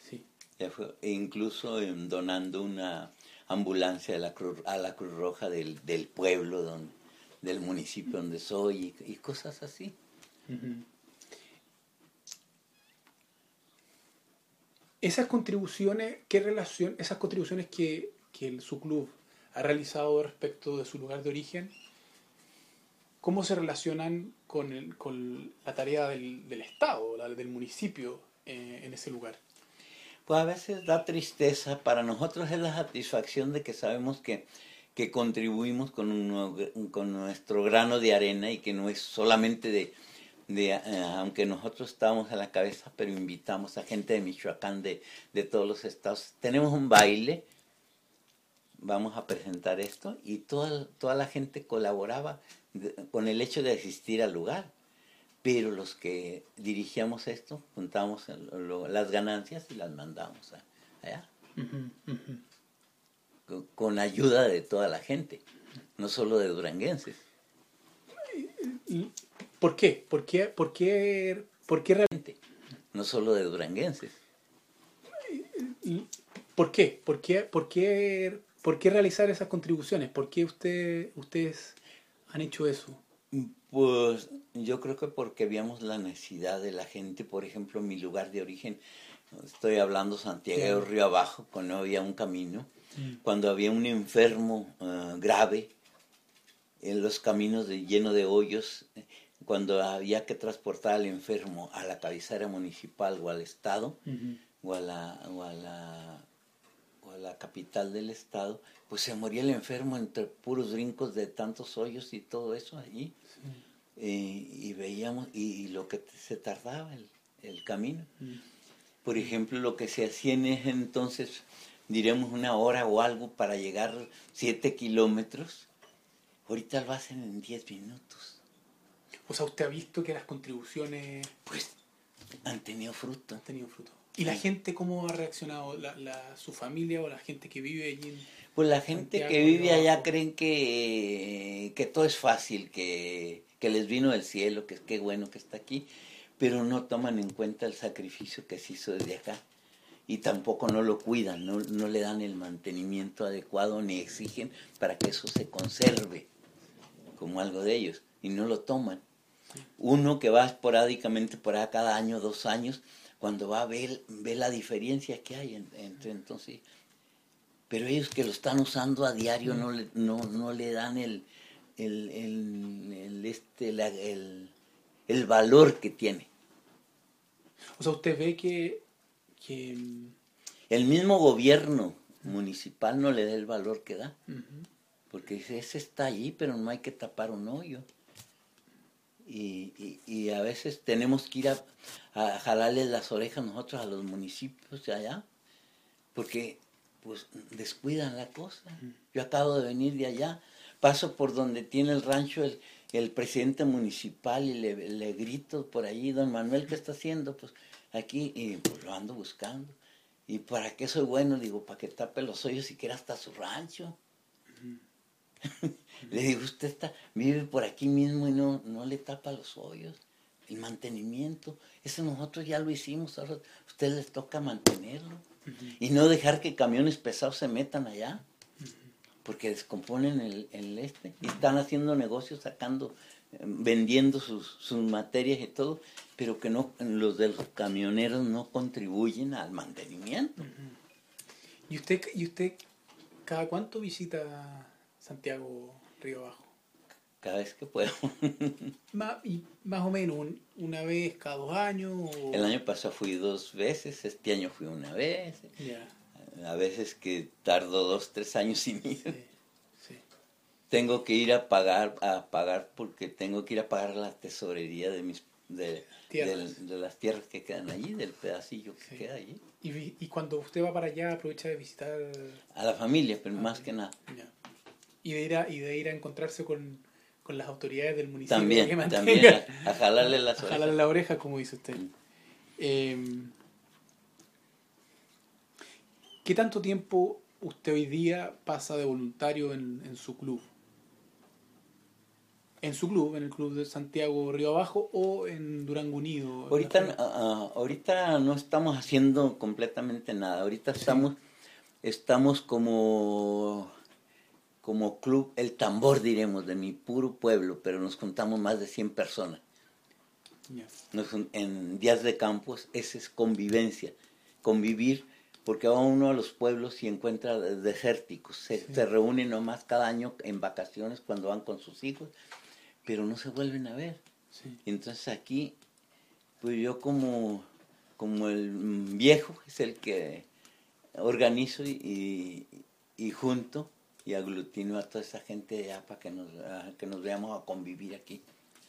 Incluso donando una ambulancia a la Cruz Roja del pueblo, del municipio donde soy y cosas así. Esas contribuciones, ¿qué relación, esas contribuciones que su club ha realizado respecto de su lugar de origen, cómo se relacionan con la tarea del Estado, del municipio en ese lugar? Pues a veces da tristeza. Para nosotros es la satisfacción de que sabemos que contribuimos con nuestro grano de arena y que no es solamente aunque nosotros estamos a la cabeza, pero invitamos a gente de Michoacán, de todos los estados. Tenemos un baile, vamos a presentar esto, y toda la gente colaboraba con el hecho de asistir al lugar. Pero los que dirigíamos esto, juntábamos las ganancias y las mandábamos allá. Con ayuda de toda la gente, no solo de duranguenses. ¿Por qué? ¿Por qué realmente? No solo de duranguenses. ¿Por qué? ¿Por qué realizar esas contribuciones? ¿Por qué ustedes han hecho eso? Pues yo creo que porque veíamos la necesidad de la gente. Por ejemplo, mi lugar de origen, estoy hablando Santiago Claro. Río Abajo, cuando no había un camino, Mm. cuando había un enfermo grave en los caminos lleno de hoyos, cuando había que transportar al enfermo a la cabecera municipal o al estado, Ujú. o a la capital del estado, pues se moría el enfermo entre puros brincos de tantos hoyos y todo eso allí. Y veíamos, y lo que se tardaba el camino. Mm. Por ejemplo, lo que se hacía en ese entonces, diremos 1 hora o algo para llegar 7 kilómetros, ahorita lo hacen en 10 minutos. O sea, usted ha visto que las contribuciones Pues han tenido fruto. han tenido fruto. ¿Y la gente cómo ha reaccionado? ¿Su familia o la gente que vive allí en Pues la gente Santiago, que Río vive allá Abajo? creen que todo es fácil, que les vino del cielo, que qué bueno que está aquí, pero no toman en cuenta el sacrificio que se hizo desde acá. Y tampoco no lo cuidan, no le dan el mantenimiento adecuado ni exigen para que eso se conserve como algo de ellos. Y no lo toman. Uno que va esporádicamente por allá cada año, 2 años, cuando va a ver, ve la diferencia que hay entre entonces. Pero ellos que lo están usando a diario no le dan el valor que tiene. O sea, usted ve que El mismo gobierno municipal no le da el valor que da. ujú. Porque dice, ese está allí, pero no hay que tapar un hoyo. Y a veces tenemos que ir a jalarles las orejas nosotros a los municipios de allá, porque pues descuidan la cosa. Yo acabo de venir de allá, paso por donde tiene el rancho el presidente municipal y le grito por allí, don Manuel, ¿qué está haciendo? Pues aquí, y pues lo ando buscando. ¿Y para qué soy bueno? Digo, para que tape los hoyos siquiera hasta su rancho. Le digo, vive por aquí mismo y no le tapa los hoyos. El mantenimiento, eso nosotros ya lo hicimos, ahora a ustedes les toca mantenerlo. Y no dejar que camiones pesados se metan allá, porque descomponen y están haciendo negocios, vendiendo sus materias y todo, pero que no, los de los camioneros no contribuyen al mantenimiento. ¿Y usted cada cuánto visita Santiago Río Abajo? Cada vez que puedo. Y más o menos una vez cada 2 años. El año pasado fui 2 veces, este año fui una vez. Ya, A veces que tardo 2, 3 años sin ir. sí, sí. Tengo que ir a pagar porque tengo que ir a pagar la tesorería de las tierras que quedan allí, del pedacillo que Sí. queda allí. Y cuando usted va para allá, aprovecha de visitar. A la familia, pero más que nada. Ya. Y de ir a encontrarse con las autoridades del municipio para que También mantengan, a jalarle las a jalarle orejas. la oreja, como dice usted. Mm. ¿Qué tanto tiempo usted hoy día pasa de voluntario en su club? En su club, en el club de Santiago Río Abajo o en Durango Unido. Ahorita no estamos haciendo completamente nada. Ahorita Sí. estamos como club El Tambor, diremos, de mi puro pueblo, pero nos contamos más de 100 personas. Ya. En días de campos, esa es convivencia, convivir, porque va uno a los pueblos y encuentra desérticos, se reúnen nomás cada año en vacaciones cuando van con sus hijos, pero no se vuelven a ver. Sí. Entonces aquí, pues yo como el viejo, es el que organizo y junto y aglutino a toda esa gente de allá para que nos veamos a convivir aquí.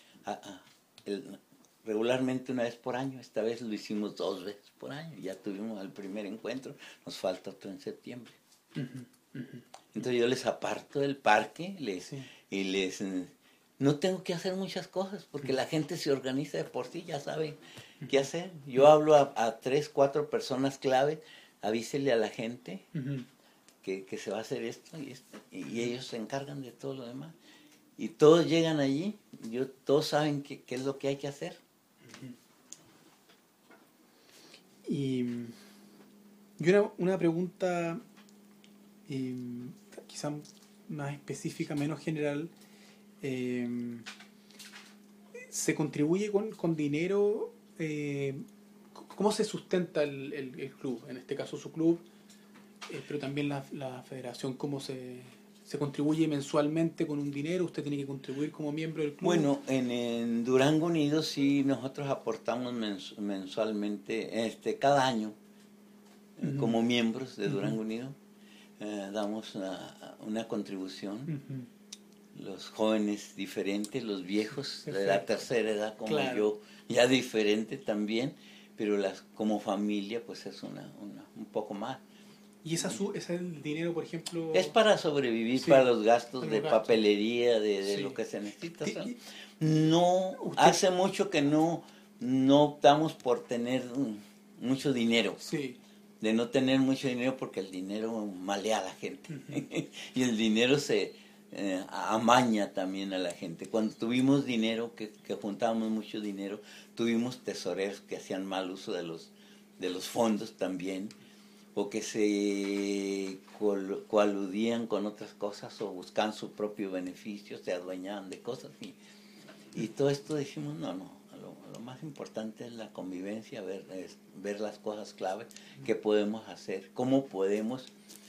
Regularmente una vez por año, esta vez lo hicimos 2 veces por año, ya tuvimos el primer encuentro, nos falta otro en septiembre. Entonces yo les aparto del parque Sí. y no tengo que hacer muchas cosas porque la gente se organiza de por sí, ya saben qué hacer. Yo hablo a 3, 4 personas clave, avísele a la gente Ujú. que se va a hacer esto y ellos se encargan de todo lo demás. y todos llegan allí, todos saben qué es lo que hay que hacer. Y una pregunta quizá más específica, menos general. ¿Se contribuye con dinero? ¿Cómo se sustenta el club? En este caso su club, pero también la federación. ¿Cómo se contribuye mensualmente con un dinero? ¿Usted tiene que contribuir como miembro del club? Bueno, en Durango Unido sí nosotros aportamos mensualmente, cada año, como miembros de Durango Unido, damos una contribución. Los jóvenes diferentes, los viejos de la tercera edad como yo, ya diferente también, pero como familia pues es un poco más. ¿Y ese dinero, por ejemplo? Es para sobrevivir, sí, para los gastos de papelería, de sí, lo que se necesita. No, hace mucho que no optamos por tener mucho dinero. Sí. De no tener mucho dinero porque el dinero malea a la gente. Y el dinero se amaña también a la gente. Cuando tuvimos dinero, que juntábamos mucho dinero, tuvimos tesoreros que hacían mal uso de los fondos también, o que se coaludían con otras cosas o buscaban su propio beneficio, se adueñaban de cosas. Y todo esto dijimos, no, lo más importante es la convivencia, ver las cosas clave que podemos hacer, cómo podemos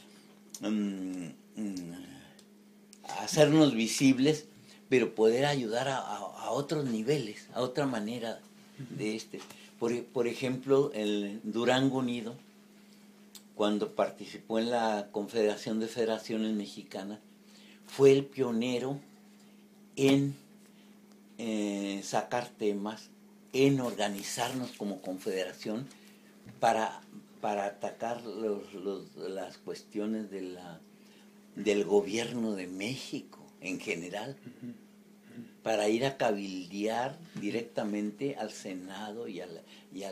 hacernos visibles, pero poder ayudar a otros niveles, a otra manera de Por ejemplo, el Durango Unido, cuando participó en la Confederación de Federaciones Mexicanas, fue el pionero en sacar temas, en organizarnos como confederación para atacar las cuestiones del gobierno de México en general, para ir a cabildear directamente al Senado y al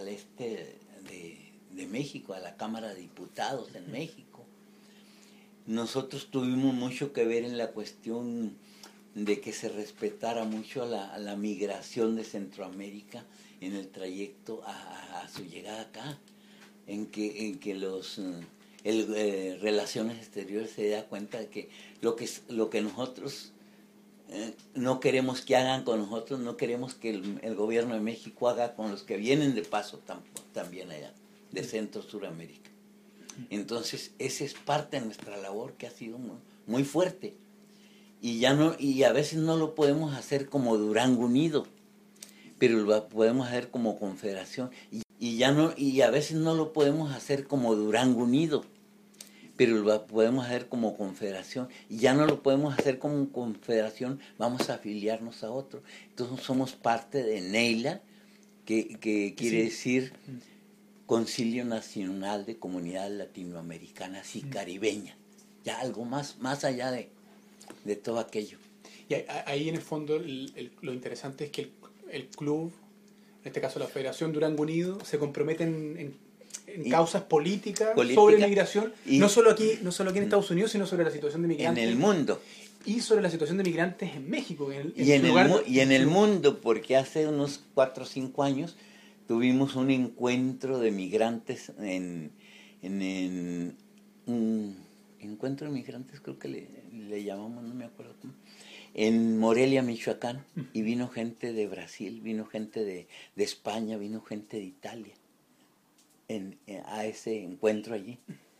de México, a la Cámara de Diputados en México. Nosotros tuvimos mucho que ver en la cuestión de que se respetara mucho la migración de Centroamérica en el trayecto a su llegada acá, en que Relaciones Exteriores se da cuenta de que lo que nosotros no queremos que hagan con nosotros, no queremos que el gobierno de México haga con los que vienen de paso también allá, de Centro Suramérica. Entonces, esa es parte de nuestra labor que ha sido muy, muy fuerte. Y a veces no lo podemos hacer como Durango Unido, pero lo podemos hacer como confederación. Y a veces no lo podemos hacer como Durango Unido, pero lo podemos hacer como confederación. Y ya no lo podemos hacer como confederación, vamos a afiliarnos a otro. Entonces somos parte de NEILA, que quiere decir Concilio Nacional de Comunidades Latinoamericanas y Caribeñas. Ya algo más allá de todo aquello. Y ahí en el fondo lo interesante es que el club, en este caso la Federación Durango Unido, se comprometen en causas políticas sobre migración, no solo aquí en Estados Unidos, sino sobre la situación de migrantes. En el mundo. Y sobre la situación de migrantes en México. En el mundo, porque hace unos 4 o 5 años tuvimos un encuentro de migrantes en un encuentro de migrantes, creo que le llamamos, no me acuerdo cómo, en Morelia, Michoacán, y vino gente de Brasil, vino gente de España, vino gente de Italia a ese encuentro allí.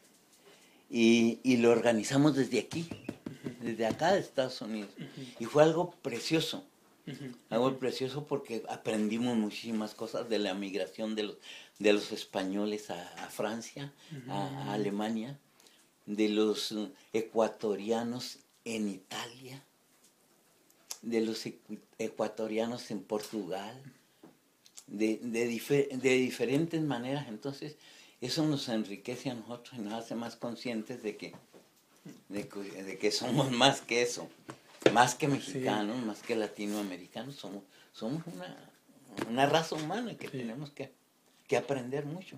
Y lo organizamos desde aquí, desde acá de Estados Unidos. Y fue algo precioso. Algo precioso porque aprendimos muchísimas cosas de la migración de los españoles a Francia, a Alemania, de los ecuatorianos en Italia, de los ecuatorianos en Portugal, de diferentes maneras. Entonces eso nos enriquece a nosotros y nos hace más conscientes de que somos más que eso. Más que mexicanos, sí, más que latinoamericanos, somos una raza humana que tenemos que aprender mucho.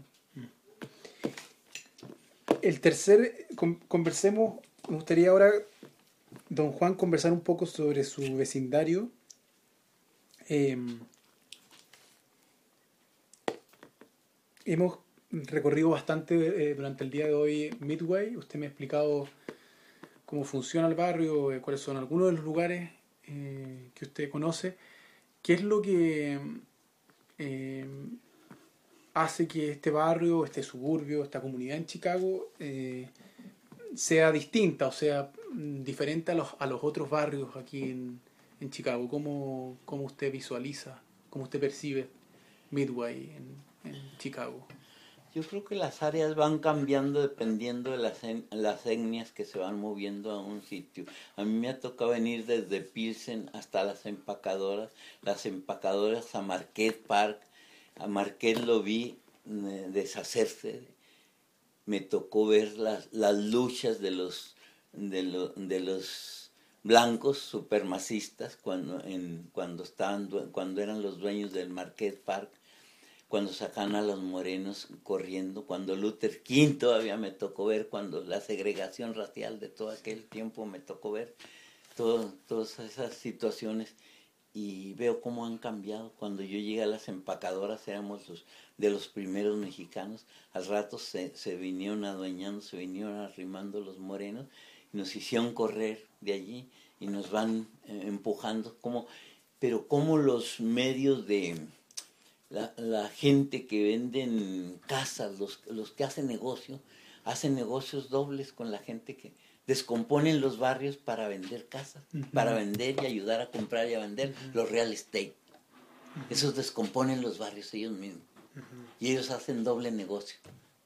El tercer, conversemos, me gustaría ahora don Juan, conversar un poco sobre su vecindario. Eh, Hemos recorrido bastante durante el día de hoy Midway. Usted me ha explicado cómo funciona el barrio, cuáles son algunos de los lugares que usted conoce. ¿Qué es lo que eh, hace que este barrio, este suburbio, esta comunidad en Chicago sea distinta, o sea, diferente a los otros barrios aquí en Chicago? ¿Cómo usted visualiza, cómo usted percibe Midway en Chicago? Yo creo que las áreas van cambiando dependiendo de las etnias que se van moviendo a un sitio. A mí me ha tocado venir desde Pilsen hasta las empacadoras a Marquette Park. A Marquette lo vi deshacerse. Me tocó ver las luchas de los blancos supremacistas cuando eran los dueños del Marquette Park, cuando sacan a los morenos corriendo, cuando Luther King todavía me tocó ver, cuando la segregación racial de todo aquel tiempo me tocó ver, todas esas situaciones, y veo cómo han cambiado. Cuando yo llegué a las empacadoras éramos de los primeros mexicanos, al rato se vinieron adueñando, se vinieron arrimando los morenos, y nos hicieron correr de allí, y nos van empujando, pero como los medios de... La gente que venden casas, los que hacen negocios dobles con la gente que descomponen los barrios para vender casas, para vender y ayudar a comprar y a vender los real estate. Esos descomponen los barrios ellos mismos. Y ellos hacen doble negocio.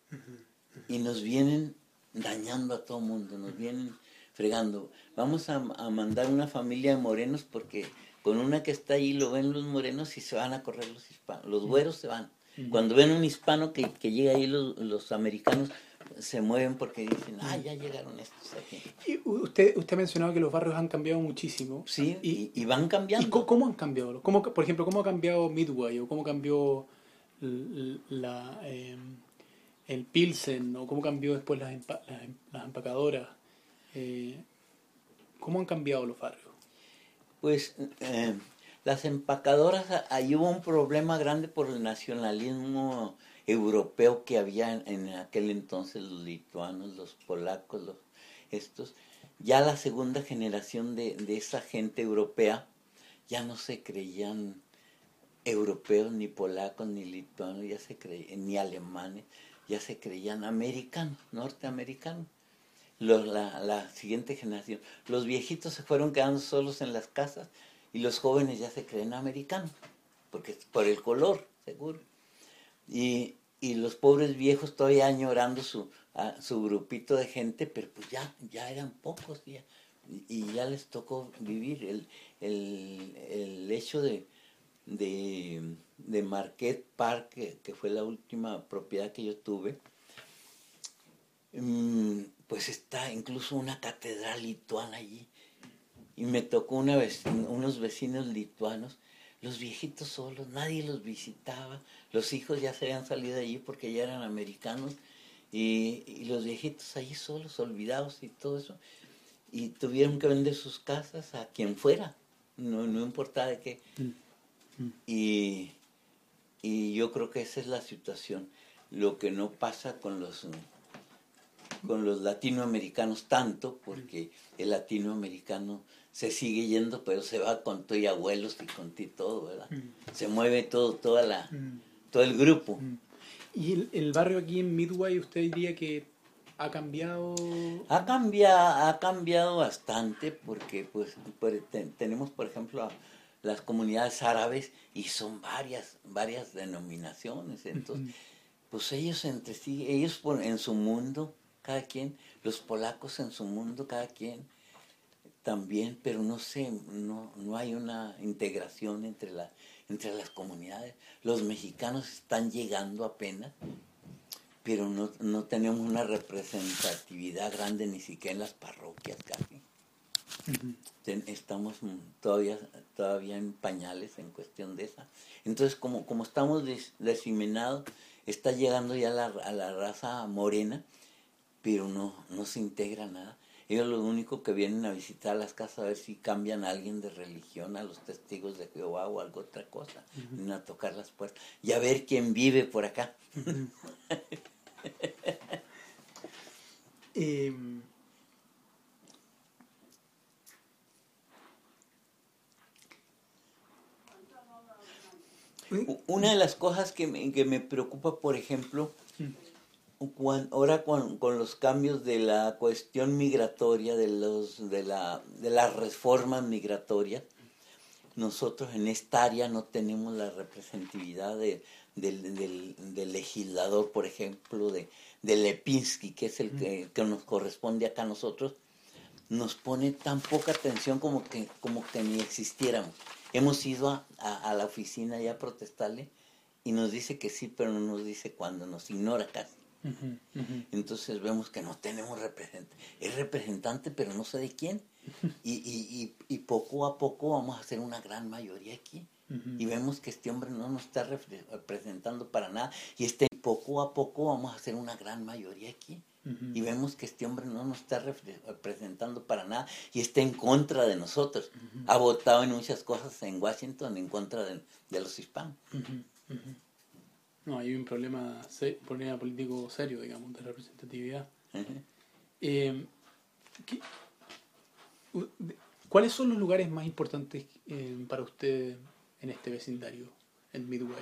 Y nos vienen dañando a todo mundo, nos vienen fregando. Vamos a mandar una familia de morenos porque con una que está ahí lo ven los morenos y se van a correr los hispanos. Los güeros se van. Cuando ven un hispano que llega ahí, los americanos se mueven porque dicen, ya llegaron estos aquí. Y usted ha mencionado que los barrios han cambiado muchísimo. Sí, y van cambiando. ¿Y cómo han cambiado? Por ejemplo, ¿cómo ha cambiado Midway? ¿O cómo cambió el Pilsen? ¿O cómo cambió después las empacadoras? ¿Cómo han cambiado los barrios? Pues las empacadoras, ahí hubo un problema grande por el nacionalismo europeo que había en aquel entonces, los lituanos, los polacos, estos. Ya la segunda generación de esa gente europea ya no se creían europeos, ni polacos, ni lituanos, ya se creían, ni alemanes, ya se creían americanos, norteamericanos. La siguiente generación, los viejitos se fueron quedando solos en las casas y los jóvenes ya se creen americanos, porque por el color, seguro. Y los pobres viejos todavía añorando su grupito de gente, pero pues ya eran pocos y ya les tocó vivir. El hecho de Marquette Park, que fue la última propiedad que yo tuve, pues está incluso una catedral lituana allí. Y me tocó unos vecinos lituanos, los viejitos solos, nadie los visitaba. Los hijos ya se habían salido de allí porque ya eran americanos. Y los viejitos allí solos, olvidados y todo eso. Y tuvieron que vender sus casas a quien fuera, no importaba de qué. Y yo creo que esa es la situación. Lo que no pasa con los latinoamericanos tanto, porque el latinoamericano se sigue yendo, pero se va con todo y abuelos y con todo, ¿verdad? Se mueve todo el grupo. ¿Y el barrio aquí en Midway, usted diría que ha cambiado? Ha cambiado bastante, porque tenemos, por ejemplo, las comunidades árabes, y son varias denominaciones. Entonces, pues ellos entre sí, ellos en su mundo, cada quien, los polacos en su mundo, cada quien también, pero no hay una integración entre las comunidades. Los mexicanos están llegando apenas, pero no tenemos una representatividad grande ni siquiera en las parroquias casi. Estamos todavía en pañales en cuestión de esa. Entonces, como estamos diseminados, está llegando ya a la raza morena, pero no se integra nada. Ellos lo único que vienen a visitar las casas a ver si cambian a alguien de religión, a los testigos de Jehová o algo otra cosa. Vienen a tocar las puertas y a ver quién vive por acá. Una de las cosas que me preocupa, por ejemplo, ahora con los cambios de la cuestión migratoria, de las reformas migratorias, nosotros en esta área no tenemos la representatividad del legislador, por ejemplo, de Lepinski, que es el que nos corresponde acá a nosotros. Nos pone tan poca atención como que ni existiéramos. Hemos ido a la oficina ya a protestarle y nos dice que sí, pero no nos dice cuándo, nos ignora casi. Entonces vemos que no tenemos representante. Es representante, pero no sé de quién. Y poco a poco vamos a hacer una gran mayoría aquí. Y vemos que este hombre no nos está representando para nada. Poco a poco vamos a hacer una gran mayoría aquí. Y vemos que este hombre no nos está representando para nada y está en contra de nosotros. Ha votado en muchas cosas en Washington en contra de los hispanos. No, hay un problema político serio, digamos, de representatividad. ¿Cuáles son los lugares más importantes para usted en este vecindario, en Midway?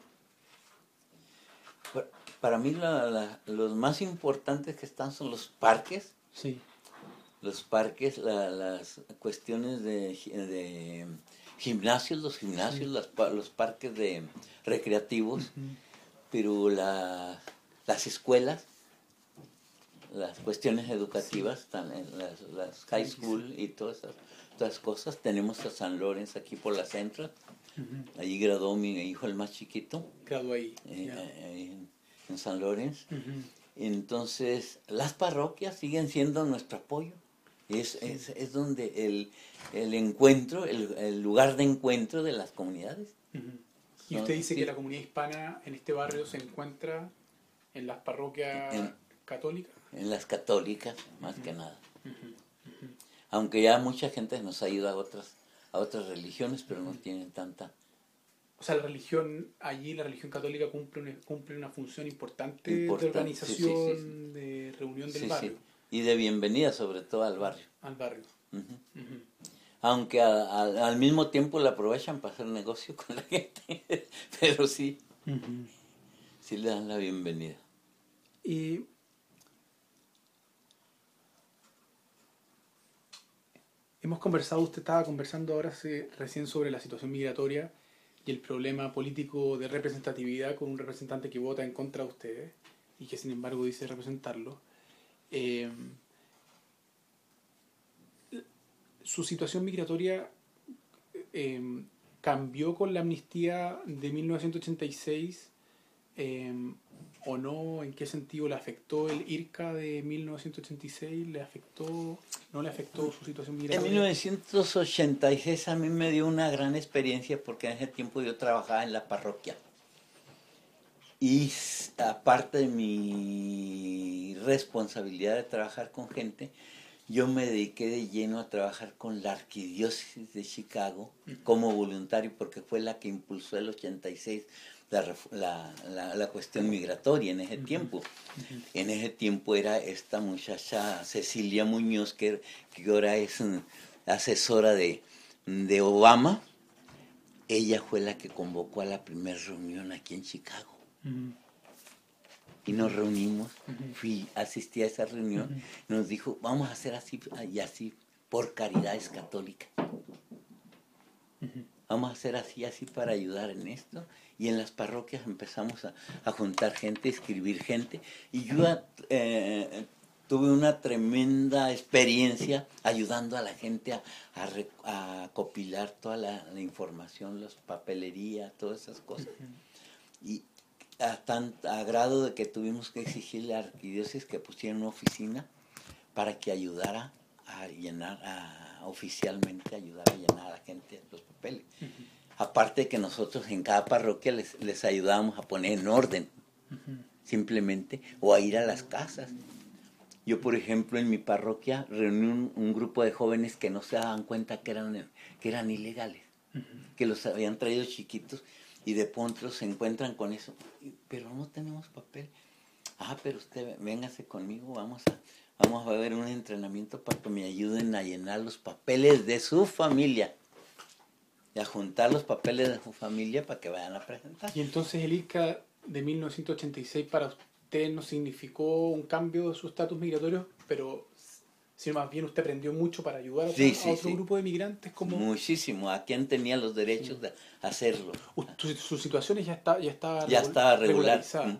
Para mí los más importantes que están son los parques. Sí. Los parques, las cuestiones de gimnasios, los parques recreativos, pero las escuelas, las cuestiones educativas, las high school y todas esas cosas. Tenemos a San Lorenzo aquí por la Central. Allí graduó mi hijo, el más chiquito. Graduó ahí. En San Lorenzo. Entonces, las parroquias siguen siendo nuestro apoyo. Es donde el encuentro, el lugar de encuentro de las comunidades. Y usted dice que la comunidad hispana en este barrio se encuentra en las parroquias católicas. En las católicas, más que nada. Aunque ya mucha gente nos ayuda a otras religiones, pero no tienen tanta. O sea, la religión católica cumple una función importante de organización, de reunión del barrio. Y de bienvenida, sobre todo al barrio. Al barrio. Aunque al mismo tiempo la aprovechan para hacer negocio con la gente, pero sí, sí le dan la bienvenida. Y usted estaba conversando ahora recién sobre la situación migratoria y el problema político de representatividad con un representante que vota en contra de ustedes y que sin embargo dice representarlo. Su situación migratoria cambió con la amnistía de 1986 o no. ¿En qué sentido le afectó el IRCA de 1986? ¿No le afectó su situación migratoria? En 1986 a mí me dio una gran experiencia porque en ese tiempo yo trabajaba en la parroquia. Y aparte de mi responsabilidad de trabajar con gente, yo me dediqué de lleno a trabajar con la Arquidiócesis de Chicago como voluntario porque fue la que impulsó el 86 la cuestión migratoria en ese tiempo. En ese tiempo era esta muchacha Cecilia Muñoz, que ahora es asesora de Obama. Ella fue la que convocó a la primera reunión aquí en Chicago. Y nos reunimos, asistí a esa reunión, nos dijo, vamos a hacer así y así, por caridades católicas. Vamos a hacer así y así para ayudar en esto. Y en las parroquias empezamos a juntar gente, a escribir gente. Y yo tuve una tremenda experiencia ayudando a la gente a copilar toda la información, las papelerías, todas esas cosas. Y a grado de que tuvimos que exigirle a la arquidiócesis que pusiera una oficina para que ayudara a llenar, oficialmente ayudar a llenar a la gente los papeles. Aparte de que nosotros en cada parroquia les ayudábamos a poner en orden, simplemente, o a ir a las casas. Yo, por ejemplo, en mi parroquia reuní un grupo de jóvenes que no se daban cuenta que eran ilegales, que los habían traído chiquitos y de pronto se encuentran con eso. Pero no tenemos papel. Ah, pero usted véngase conmigo, vamos a ver un entrenamiento para que me ayuden a llenar los papeles de su familia. Y a juntar los papeles de su familia para que vayan a presentar. Y entonces el ICA de 1986 para usted no significó un cambio de su estatus migratorio, pero sino más bien usted aprendió mucho para ayudar a otro grupo de migrantes. Como muchísimo, a quien tenía los derechos de hacerlo. Su situación ya estaba regularizada.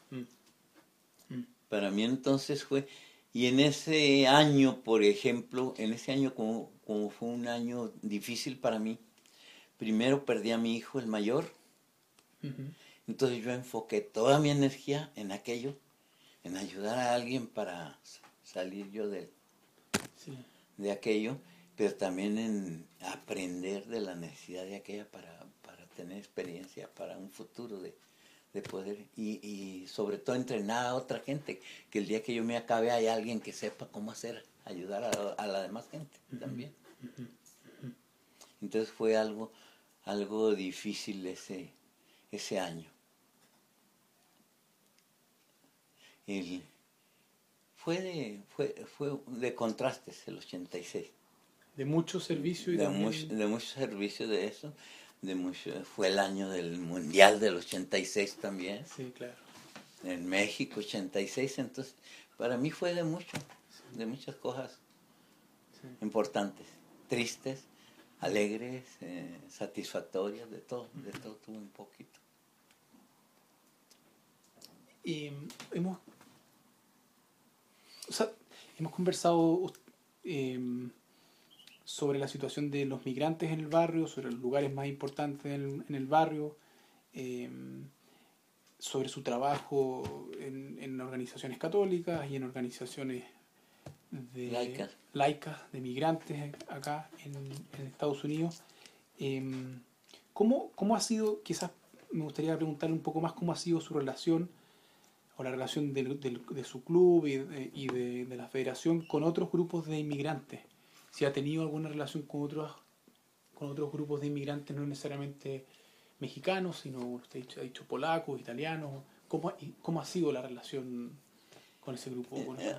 Para mí entonces fue, y en ese año, por ejemplo, como fue un año difícil para mí, primero perdí a mi hijo, el mayor. Entonces yo enfoqué toda mi energía en aquello, en ayudar a alguien para salir yo de aquello, pero también en aprender de la necesidad de aquella para tener experiencia para un futuro de poder, y sobre todo entrenar a otra gente, que el día que yo me acabe hay alguien que sepa cómo ayudar a la demás gente también. Entonces fue algo difícil ese año. Fue de contrastes el 86. De mucho servicio y de mucho servicio de eso. Fue el año del Mundial del 86 también. Sí, claro. En México, 86. Entonces, para mí fue de muchas cosas importantes, tristes, alegres, satisfactorias, de todo tuve un poquito. Y hemos conversado sobre la situación de los migrantes en el barrio, sobre los lugares más importantes en el barrio, sobre su trabajo en organizaciones católicas y en organizaciones laicas de migrantes acá en Estados Unidos. ¿Cómo ha sido, quizás me gustaría preguntarle un poco más cómo ha sido su relación o la relación de su club y de la federación con otros grupos de inmigrantes? Si ha tenido alguna relación con otros grupos de inmigrantes, no necesariamente mexicanos, sino usted ha dicho polacos, italianos. ¿Cómo ha sido la relación con ese grupo?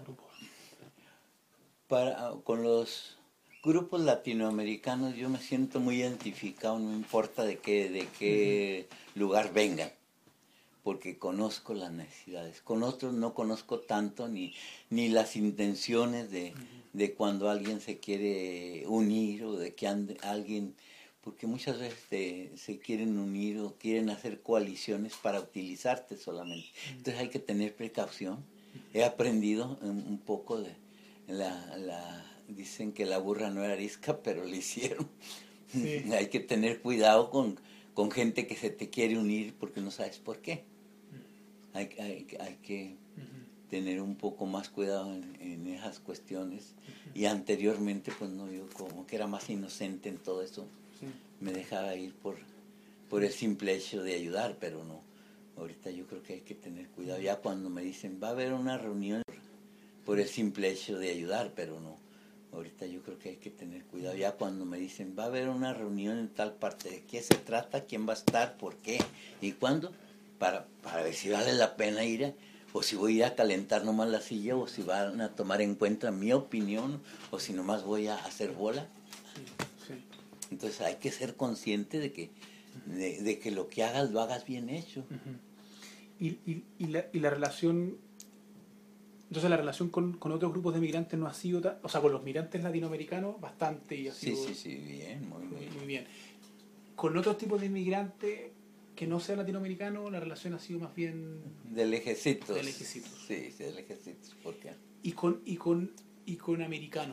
Con los grupos latinoamericanos yo me siento muy identificado, no importa de qué lugar vengan, porque conozco las necesidades. Con otros no conozco tanto ni las intenciones de cuando alguien se quiere unir o de que alguien, porque muchas veces se quieren unir o quieren hacer coaliciones para utilizarte solamente. Entonces hay que tener precaución. He aprendido un poco de dicen que la burra no era arisca, pero lo hicieron. Sí. Hay que tener cuidado con gente que se te quiere unir porque no sabes por qué. Hay que tener un poco más cuidado en esas cuestiones. Y anteriormente, pues no, yo como que era más inocente en todo eso. Sí. Me dejaba ir por el simple hecho de ayudar, pero no. Ahorita yo creo que hay que tener cuidado. Ya cuando me dicen, va a haber una reunión por el simple hecho de ayudar, pero no. Ahorita yo creo que hay que tener cuidado. Ya cuando me dicen, va a haber una reunión en tal parte, ¿de qué se trata? ¿Quién va a estar? ¿Por qué? ¿Y cuándo? Para ver si vale la pena ir, o si voy a ir a calentar nomás la silla, o si van a tomar en cuenta mi opinión, o si nomás voy a hacer bola. Sí. Entonces hay que ser consciente de que lo que hagas, lo hagas bien hecho. Y la relación... Entonces la relación con otros grupos de migrantes no ha sido o sea, con los migrantes latinoamericanos bastante y ha sido... Sí, bien, muy bien. Con otros tipos de inmigrantes que no sean latinoamericanos, la relación ha sido más bien... De lejecitos. Sí, de lejecitos. ¿Por qué? Y con americanos,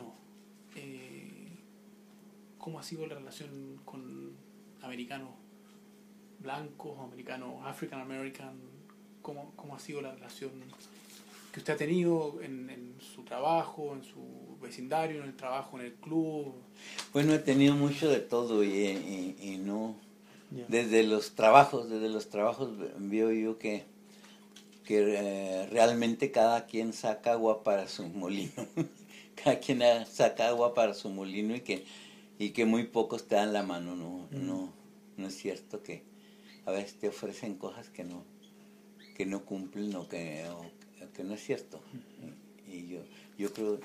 ¿cómo ha sido la relación con americanos blancos, americanos African American? ¿Cómo ha sido la relación que usted ha tenido en su trabajo, en su vecindario, en el trabajo, en el club? Bueno, he tenido mucho de todo y no... Yeah. Desde los trabajos veo yo que realmente cada quien saca agua para su molino. Cada quien saca agua para su molino y que muy pocos te dan la mano. No es cierto que a veces te ofrecen cosas que no cumplen o que no es cierto. Y yo creo,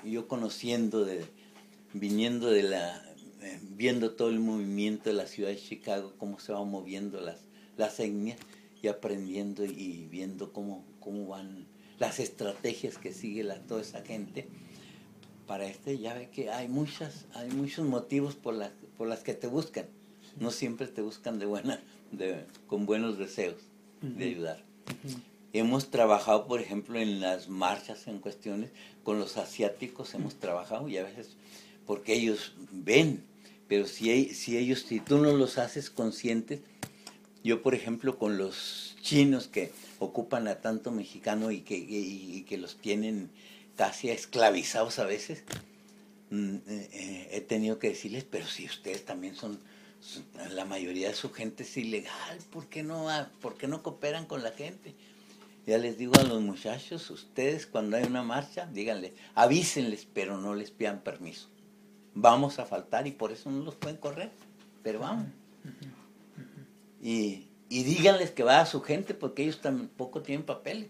viniendo viendo todo el movimiento de la ciudad de Chicago, cómo se van moviendo las etnias, y aprendiendo y viendo cómo van las estrategias que sigue toda esa gente. Para ya ve que hay muchos motivos por las que te buscan. Sí. No siempre te buscan con buenos deseos de ayudar. Hemos trabajado, por ejemplo, en las marchas, en cuestiones, con los asiáticos hemos trabajado, y a veces, porque ellos ven, pero si tú no los haces conscientes. Yo, por ejemplo, con los chinos que ocupan a tanto mexicano y que los tienen casi esclavizados a veces, he tenido que decirles, pero si ustedes también la mayoría de su gente es ilegal, ¿por qué no cooperan con la gente? Ya les digo a los muchachos, ustedes cuando hay una marcha, díganle, avísenles, pero no les pidan permiso. Vamos a faltar y por eso no los pueden correr, pero vamos. Y díganles que va a su gente, porque ellos tampoco tienen papeles.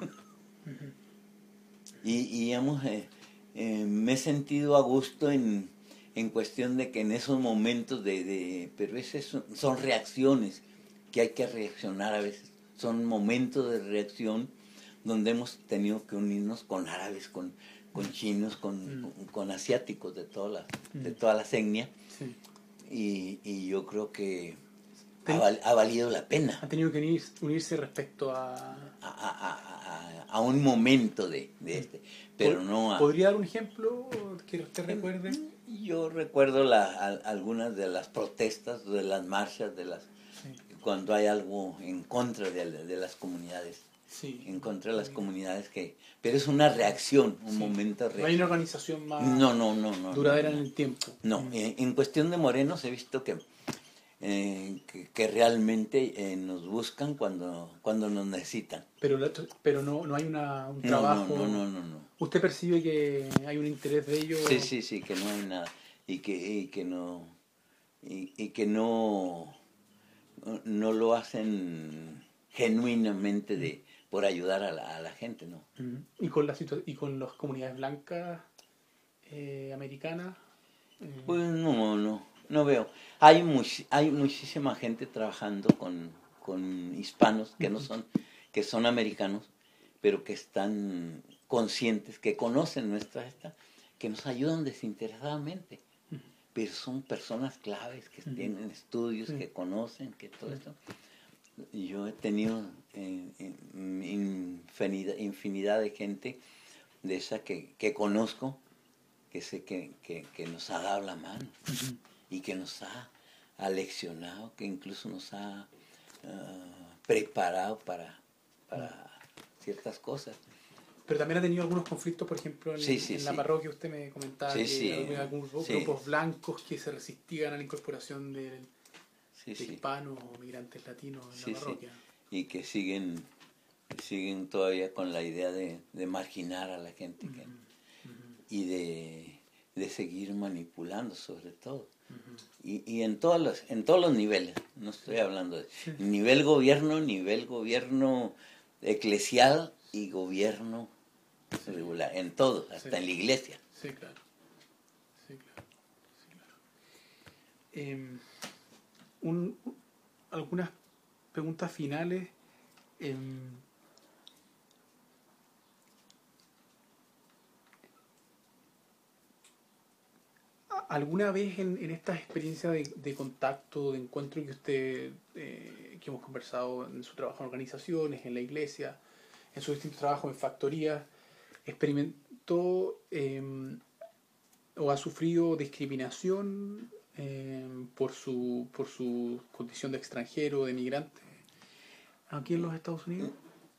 Y me he sentido a gusto en cuestión de que en esos momentos pero esas son reacciones que hay que reaccionar a veces. Son momentos de reacción donde hemos tenido que unirnos con árabes, con chinos, con asiáticos de todas las etnias. Sí. Y yo creo que ha valido la pena. Ha tenido que unirse respecto a un momento de este, pero no a... ¿Podría dar un ejemplo que usted recuerde? Yo recuerdo algunas de las protestas, de las marchas, cuando hay algo en contra de las comunidades. Sí. En contra de las comunidades pero es una reacción, un momento de reacción. No hay una organización más duradera en el tiempo. No, en cuestión de morenos he visto que realmente nos buscan cuando nos necesitan. Pero no hay un trabajo. No. ¿Usted percibe que hay un interés de ellos? Sí, que no hay nada. Y que no lo hacen genuinamente por ayudar a la gente, ¿no? ¿Y con las comunidades blancas americanas? Pues no veo. Hay muchísima gente trabajando con hispanos que son americanos, pero que están conscientes, que conocen que nos ayudan desinteresadamente. Pero son personas claves que tienen estudios, que conocen, que todo esto. Yo he tenido infinidad de gente de esa que conozco, que sé que nos ha dado la mano y que nos ha aleccionado, que incluso nos ha preparado para ciertas cosas. Pero también ha tenido algunos conflictos, por ejemplo, en la parroquia. Usted me comentaba que algunos grupos blancos que se resistían a la incorporación de hispanos o migrantes latinos en la parroquia. Y que siguen todavía con la idea de marginar a la gente y de seguir manipulando, sobre todo. Y en todos los niveles, no estoy hablando de nivel gobierno eclesial y gobierno regular, en todo, hasta en la iglesia. Sí, claro. Algunas preguntas finales. ¿Alguna vez en esta experiencia de contacto, de encuentro que usted, que hemos conversado en su trabajo en organizaciones, en la iglesia, en sus distintos trabajos en factorías, experimentó o ha sufrido discriminación por su condición de extranjero, de migrante, aquí en los Estados Unidos?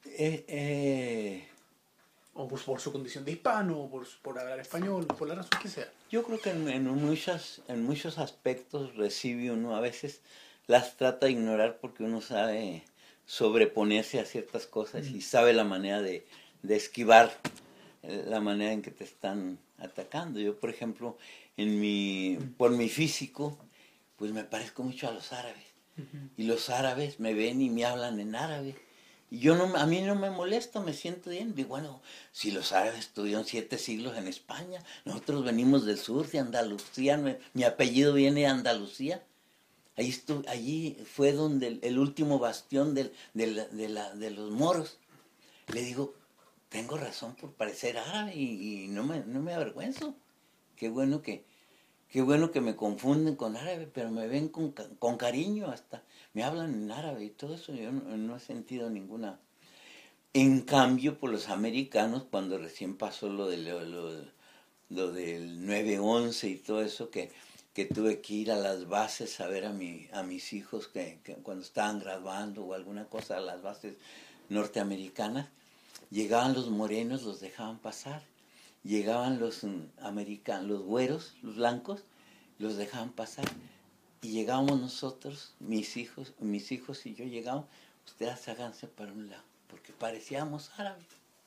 O por su condición de hispano, o por hablar español, por la razón que sea. Yo creo que en muchos aspectos recibe uno, a veces las trata de ignorar porque uno sabe sobreponerse a ciertas cosas y sabe la manera de esquivar la manera en que te están atacando. Yo, por ejemplo, por mi físico, pues me parezco mucho a los árabes. Y los árabes me ven y me hablan en árabe. Y a mí no me molesta, me siento bien. Digo, bueno, si los árabes estuvieron 7 siglos en España, nosotros venimos del sur, de Andalucía, mi apellido viene de Andalucía. Allí fue donde el último bastión de los moros. Le digo, tengo razón por parecer árabe y no me avergüenzo. Qué bueno que me confunden con árabe, pero me ven con cariño, hasta me hablan en árabe y todo eso. Yo no he sentido ninguna. En cambio, por los americanos, cuando recién pasó lo del 9/11 y todo eso, que tuve que ir a las bases a ver a mis hijos que cuando estaban graduando o alguna cosa, a las bases norteamericanas, llegaban los morenos, los dejaban pasar. Llegaban los americanos, los güeros, los blancos, los dejaban pasar. Y llegábamos nosotros, mis hijos y yo llegábamos, ustedes háganse para un lado, porque parecíamos árabes,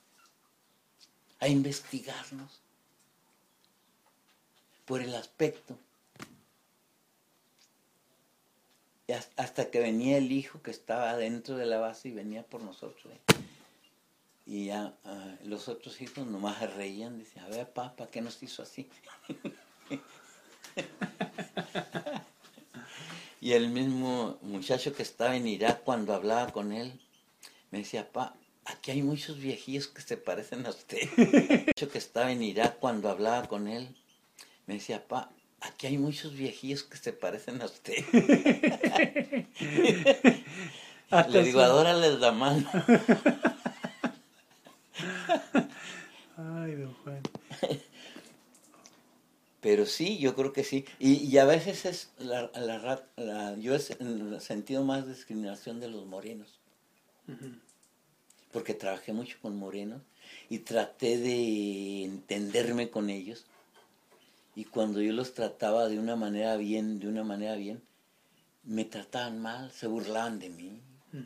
a investigarnos por el aspecto. Y hasta que venía el hijo que estaba dentro de la base y venía por nosotros. Y ya los otros hijos nomás se reían, decían, a ver, papá, ¿qué nos hizo así? Y el mismo muchacho que estaba en Irak, cuando hablaba con él, me decía, papá, aquí hay muchos viejillos que se parecen a usted. El muchacho que estaba en Irak, cuando hablaba con él, me decía, papá, aquí hay muchos viejillos que se parecen a usted. Le digo, adórales la mano. Ay, don Juan. Pero sí, yo creo que sí. Y a veces es yo he sentido más discriminación de los morenos. Porque trabajé mucho con morenos y traté de entenderme con ellos. Y cuando yo los trataba de una manera bien, me trataban mal, se burlaban de mí.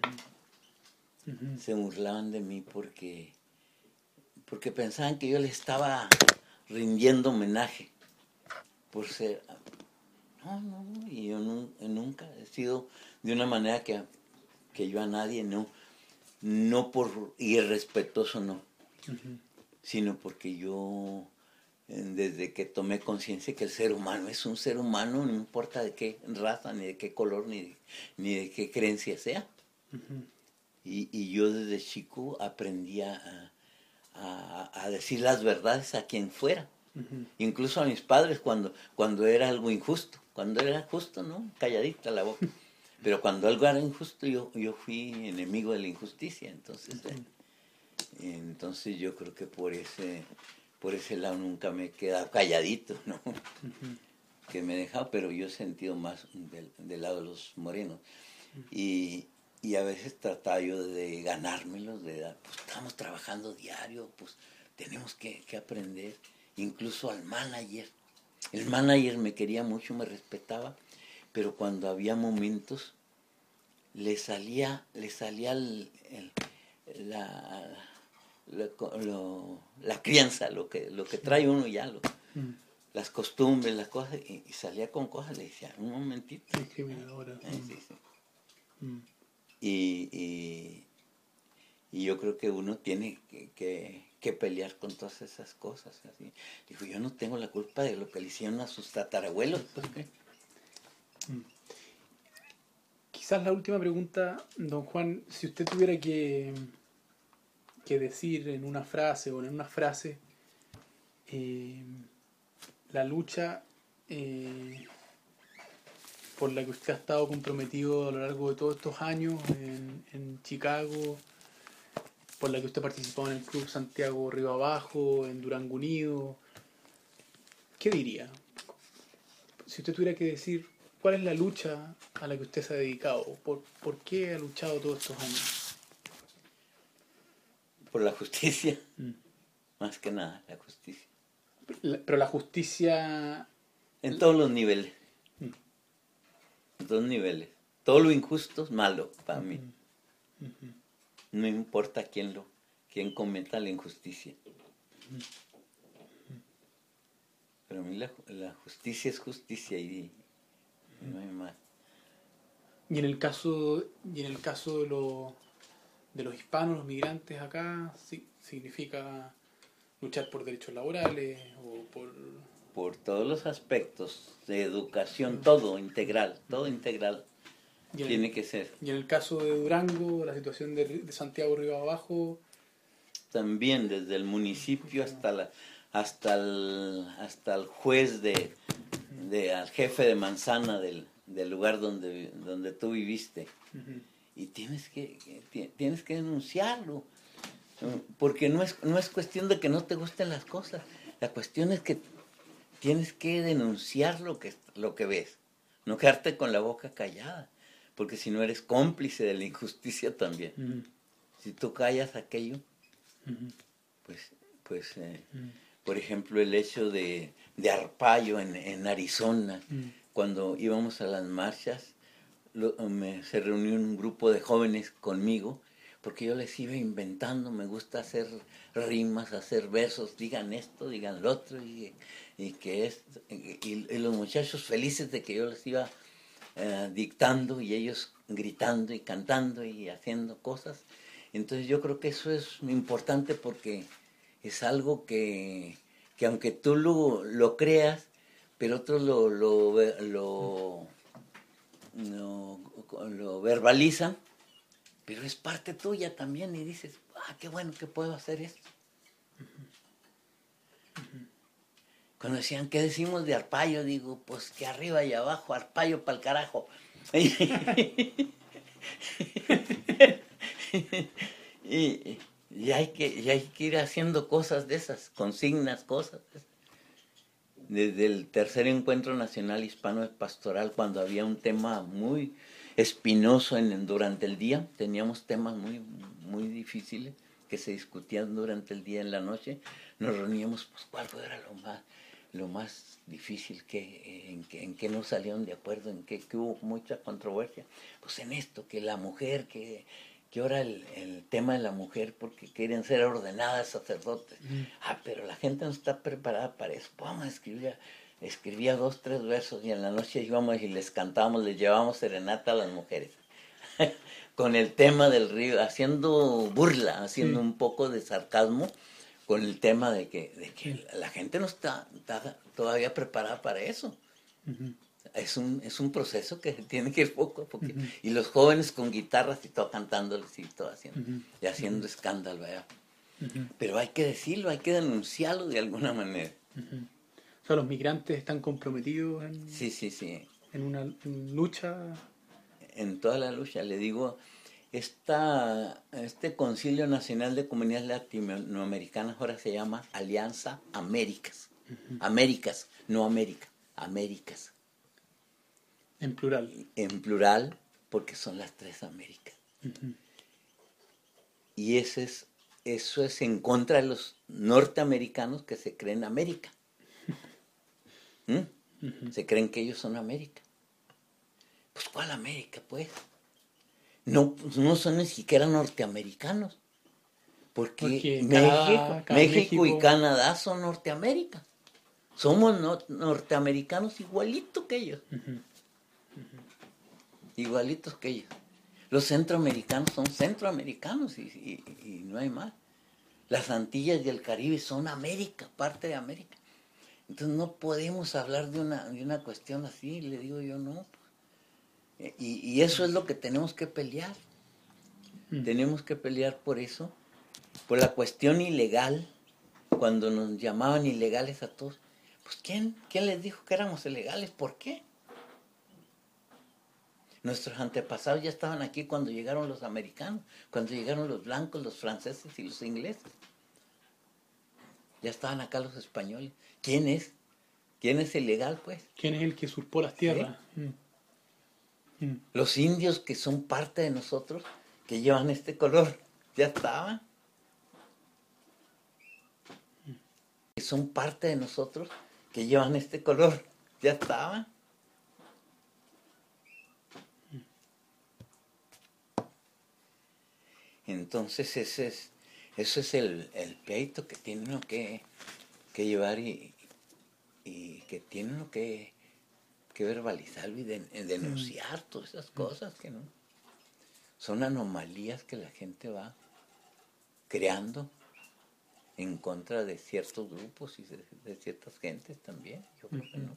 Se burlaban de mí porque pensaban que yo les estaba rindiendo homenaje por ser. No, y yo nunca he sido de una manera que yo a nadie no por irrespetuoso, no, sino porque yo desde que tomé conciencia que el ser humano es un ser humano, no importa de qué raza, ni de qué color, ni de qué creencia sea. Y yo desde chico aprendí a decir las verdades a quien fuera. Incluso a mis padres cuando era algo injusto. Cuando era justo, ¿no? Calladita la boca. Pero cuando algo era injusto, yo fui enemigo de la injusticia. Entonces yo creo que por ese lado nunca me he quedado calladito, ¿no? Que me he dejado, pero yo he sentido más del lado de los morenos. Y a veces trataba yo de ganármelos, pues estamos trabajando diario, pues tenemos que aprender. Incluso al manager. El manager me quería mucho, me respetaba, pero cuando había momentos le salía la crianza, lo que trae uno ya, las costumbres, las cosas, y salía con cosas, le decía, un momentito. Discriminadora. Y yo creo que uno tiene que pelear con todas esas cosas. Así. Dijo, yo no tengo la culpa de lo que le hicieron a sus tatarabuelos. Quizás la última pregunta, don Juan, si usted tuviera que decir en una frase o en una frase la lucha por la que usted ha estado comprometido a lo largo de todos estos años en Chicago, por la que usted participó en el Club Santiago Río Abajo, en Durango Unido, ¿qué diría? Si usted tuviera que decir cuál es la lucha a la que usted se ha dedicado, ¿por qué ha luchado todos estos años? Por la justicia, más que nada, la justicia. Pero la justicia... En todos los niveles. En todos los niveles. Todo lo injusto es malo para mí. No importa quién cometa la injusticia. Pero a mí la justicia es justicia y no hay más. Y en el caso de los hispanos, los migrantes acá, sí, significa luchar por derechos laborales o por todos los aspectos de educación, todo integral tiene que ser. Y en el caso de Durango, la situación de Santiago Río Abajo, también desde el municipio hasta el juez al jefe de manzana del lugar donde tú viviste. Y tienes que denunciarlo, porque no es cuestión de que no te gusten las cosas, la cuestión es que tienes que denunciar lo que ves, no quedarte con la boca callada, porque si no eres cómplice de la injusticia también. Si tú callas aquello, pues por ejemplo, el hecho de Arpaio en Arizona, cuando íbamos a las marchas, se reunió un grupo de jóvenes conmigo, porque yo les iba inventando, me gusta hacer rimas, hacer versos, digan esto, digan lo otro, y los muchachos felices de que yo les iba dictando, y ellos gritando y cantando y haciendo cosas. Entonces yo creo que eso es importante, porque es algo que aunque tú lo creas, pero otros lo verbalizan, pero es parte tuya también, y dices, qué bueno que puedo hacer esto. Cuando decían, ¿qué decimos de Arpaio? Digo, pues que arriba y abajo, Arpaio pa'l carajo. y hay que ir haciendo cosas de esas, consignas, cosas de esas. Desde el tercer encuentro nacional hispano pastoral, cuando había un tema muy espinoso durante el día, teníamos temas muy, muy difíciles que se discutían durante el día y en la noche, nos reuníamos, pues cuál era lo más difícil, en qué no salieron de acuerdo, en qué hubo mucha controversia. Pues en esto, que la mujer, que ahora el tema de la mujer, porque quieren ser ordenadas sacerdotes. Pero la gente no está preparada para eso. Vamos a escribía 2, 3 versos, y en la noche íbamos y les cantábamos, les llevábamos serenata a las mujeres. Con el tema del río, haciendo burla, haciendo un poco de sarcasmo, con el tema de que la gente no está todavía preparada para eso. Es un proceso que tiene que ir poco a poco. Y los jóvenes con guitarras y todo cantándoles y todo haciendo escándalo, ¿verdad? Pero hay que decirlo, hay que denunciarlo de alguna manera. O sea, los migrantes están comprometidos en una lucha. En toda la lucha, le digo, este Concilio Nacional de Comunidades Latinoamericanas ahora se llama Alianza Américas. Américas, no América, Américas. En plural. En plural, porque son las 3 Américas. Y eso es en contra de los norteamericanos que se creen América. Se creen que ellos son América. Pues ¿cuál América, pues? No son ni siquiera norteamericanos. Porque México y Canadá son Norteamérica. Somos norteamericanos igualitos que ellos. Igualitos que ellos. Los centroamericanos son centroamericanos y no hay más. Las Antillas y el Caribe son América, parte de América. Entonces no podemos hablar de una cuestión así, le digo yo, no. Y eso es lo que tenemos que pelear. Tenemos que pelear por eso, por la cuestión ilegal, cuando nos llamaban ilegales a todos. Pues ¿quién les dijo que éramos ilegales? ¿Por qué? Nuestros antepasados ya estaban aquí cuando llegaron los americanos, cuando llegaron los blancos, los franceses y los ingleses. Ya estaban acá los españoles. ¿Quién es? ¿Quién es ilegal, pues? ¿Quién es el que usurpó las tierras? Los indios, que son parte de nosotros, que llevan este color, ya estaban. Que son parte de nosotros, que llevan este color, ya estaban. Entonces eso es el pleito que tiene uno que llevar y que tiene uno que verbalizarlo y denunciar todas esas cosas que no son anomalías que la gente va creando en contra de ciertos grupos y de ciertas gentes también. Yo creo que no.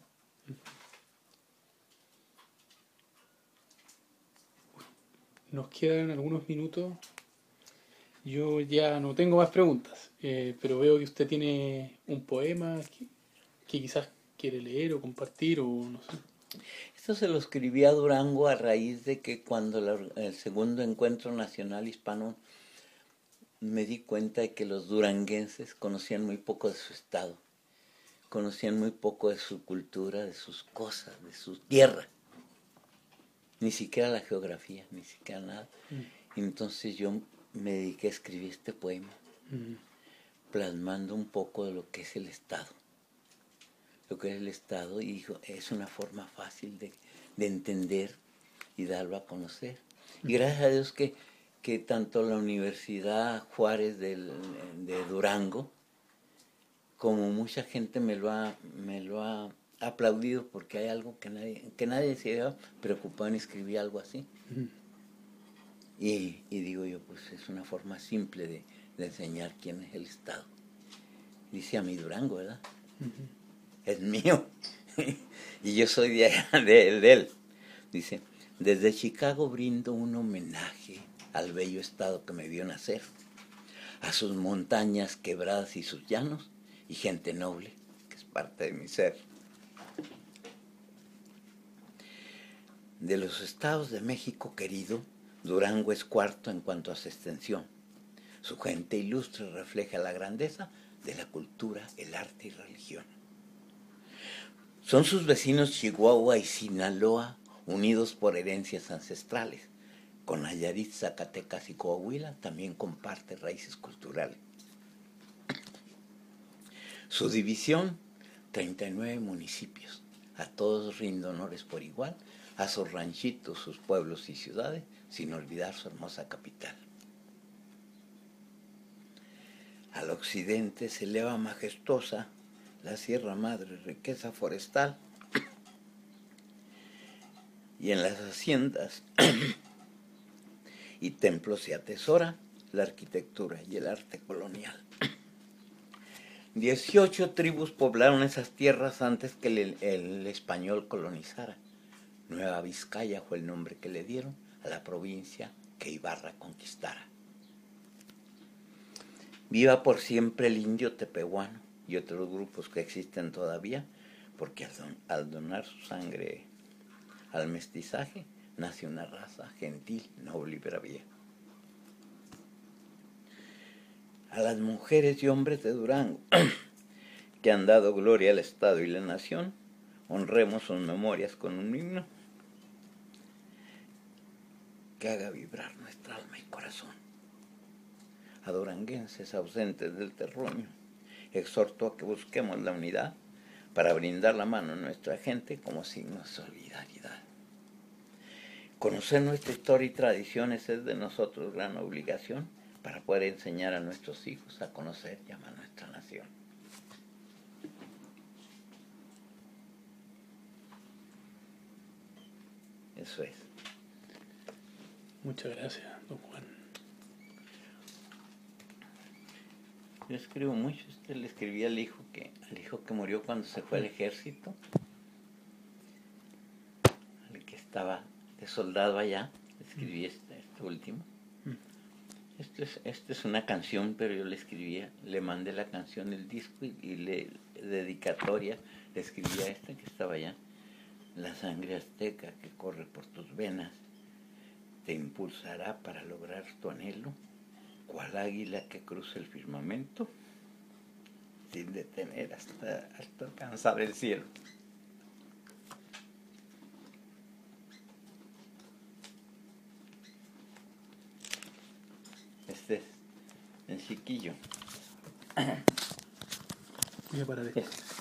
Nos quedan algunos minutos. Yo ya no tengo más preguntas, pero veo que usted tiene un poema que quizás quiere leer o compartir o no sé. Esto se lo escribí a Durango a raíz de que cuando el segundo encuentro nacional hispano me di cuenta de que los duranguenses conocían muy poco de su estado, conocían muy poco de su cultura, de sus cosas, de su tierra. Ni siquiera la geografía, ni siquiera nada. Entonces yo me dediqué a escribir este poema, plasmando un poco de lo que es el Estado. Lo que es el Estado, y es una forma fácil de entender y darlo a conocer. Y gracias a Dios que tanto la Universidad Juárez de Durango, como mucha gente me lo ha aplaudido, porque hay algo que nadie se había preocupado en escribir algo así. Y digo yo, pues es una forma simple de enseñar quién es el Estado. Dice a mi Durango, ¿verdad? Es mío. Y yo soy de él. Dice, desde Chicago brindo un homenaje al bello estado que me vio nacer, a sus montañas quebradas y sus llanos, y gente noble, que es parte de mi ser. De los estados de México querido, Durango es cuarto en cuanto a su extensión. Su gente ilustre refleja la grandeza de la cultura, el arte y religión. Son sus vecinos Chihuahua y Sinaloa, unidos por herencias ancestrales. Con Nayarit, Zacatecas y Coahuila también comparte raíces culturales. Su división, 39 municipios. A todos rindo honores por igual, a sus ranchitos, sus pueblos y ciudades, sin olvidar su hermosa capital. Al occidente se eleva majestuosa la Sierra Madre, riqueza forestal, y en las haciendas y templos se atesora la arquitectura y el arte colonial. 18 tribus poblaron esas tierras antes que el español colonizara. Nueva Vizcaya fue el nombre que le dieron a la provincia que Ibarra conquistara. Viva por siempre el indio tepehuano y otros grupos que existen todavía, porque al donar su sangre al mestizaje nace una raza gentil, noble y bravía. A las mujeres y hombres de Durango que han dado gloria al Estado y la nación, honremos sus memorias con un himno que haga vibrar nuestra alma y corazón. A duranguenses ausentes del terruño, exhorto a que busquemos la unidad para brindar la mano a nuestra gente como signo de solidaridad. Conocer nuestra historia y tradiciones es de nosotros gran obligación para poder enseñar a nuestros hijos a conocer y amar nuestra nación. Eso es. Muchas gracias, don Juan. Yo escribo mucho. Le escribí al hijo que murió cuando se fue al ejército, al que estaba de soldado allá. Escribí este último. Esta es una canción, pero yo le mandé la canción, el disco, y dedicatoria, le escribí a esta que estaba allá. La sangre azteca que corre por tus venas te impulsará para lograr tu anhelo, cual águila que cruza el firmamento sin detener hasta alcanzar el cielo. Este es el chiquillo. Voy a parar esto.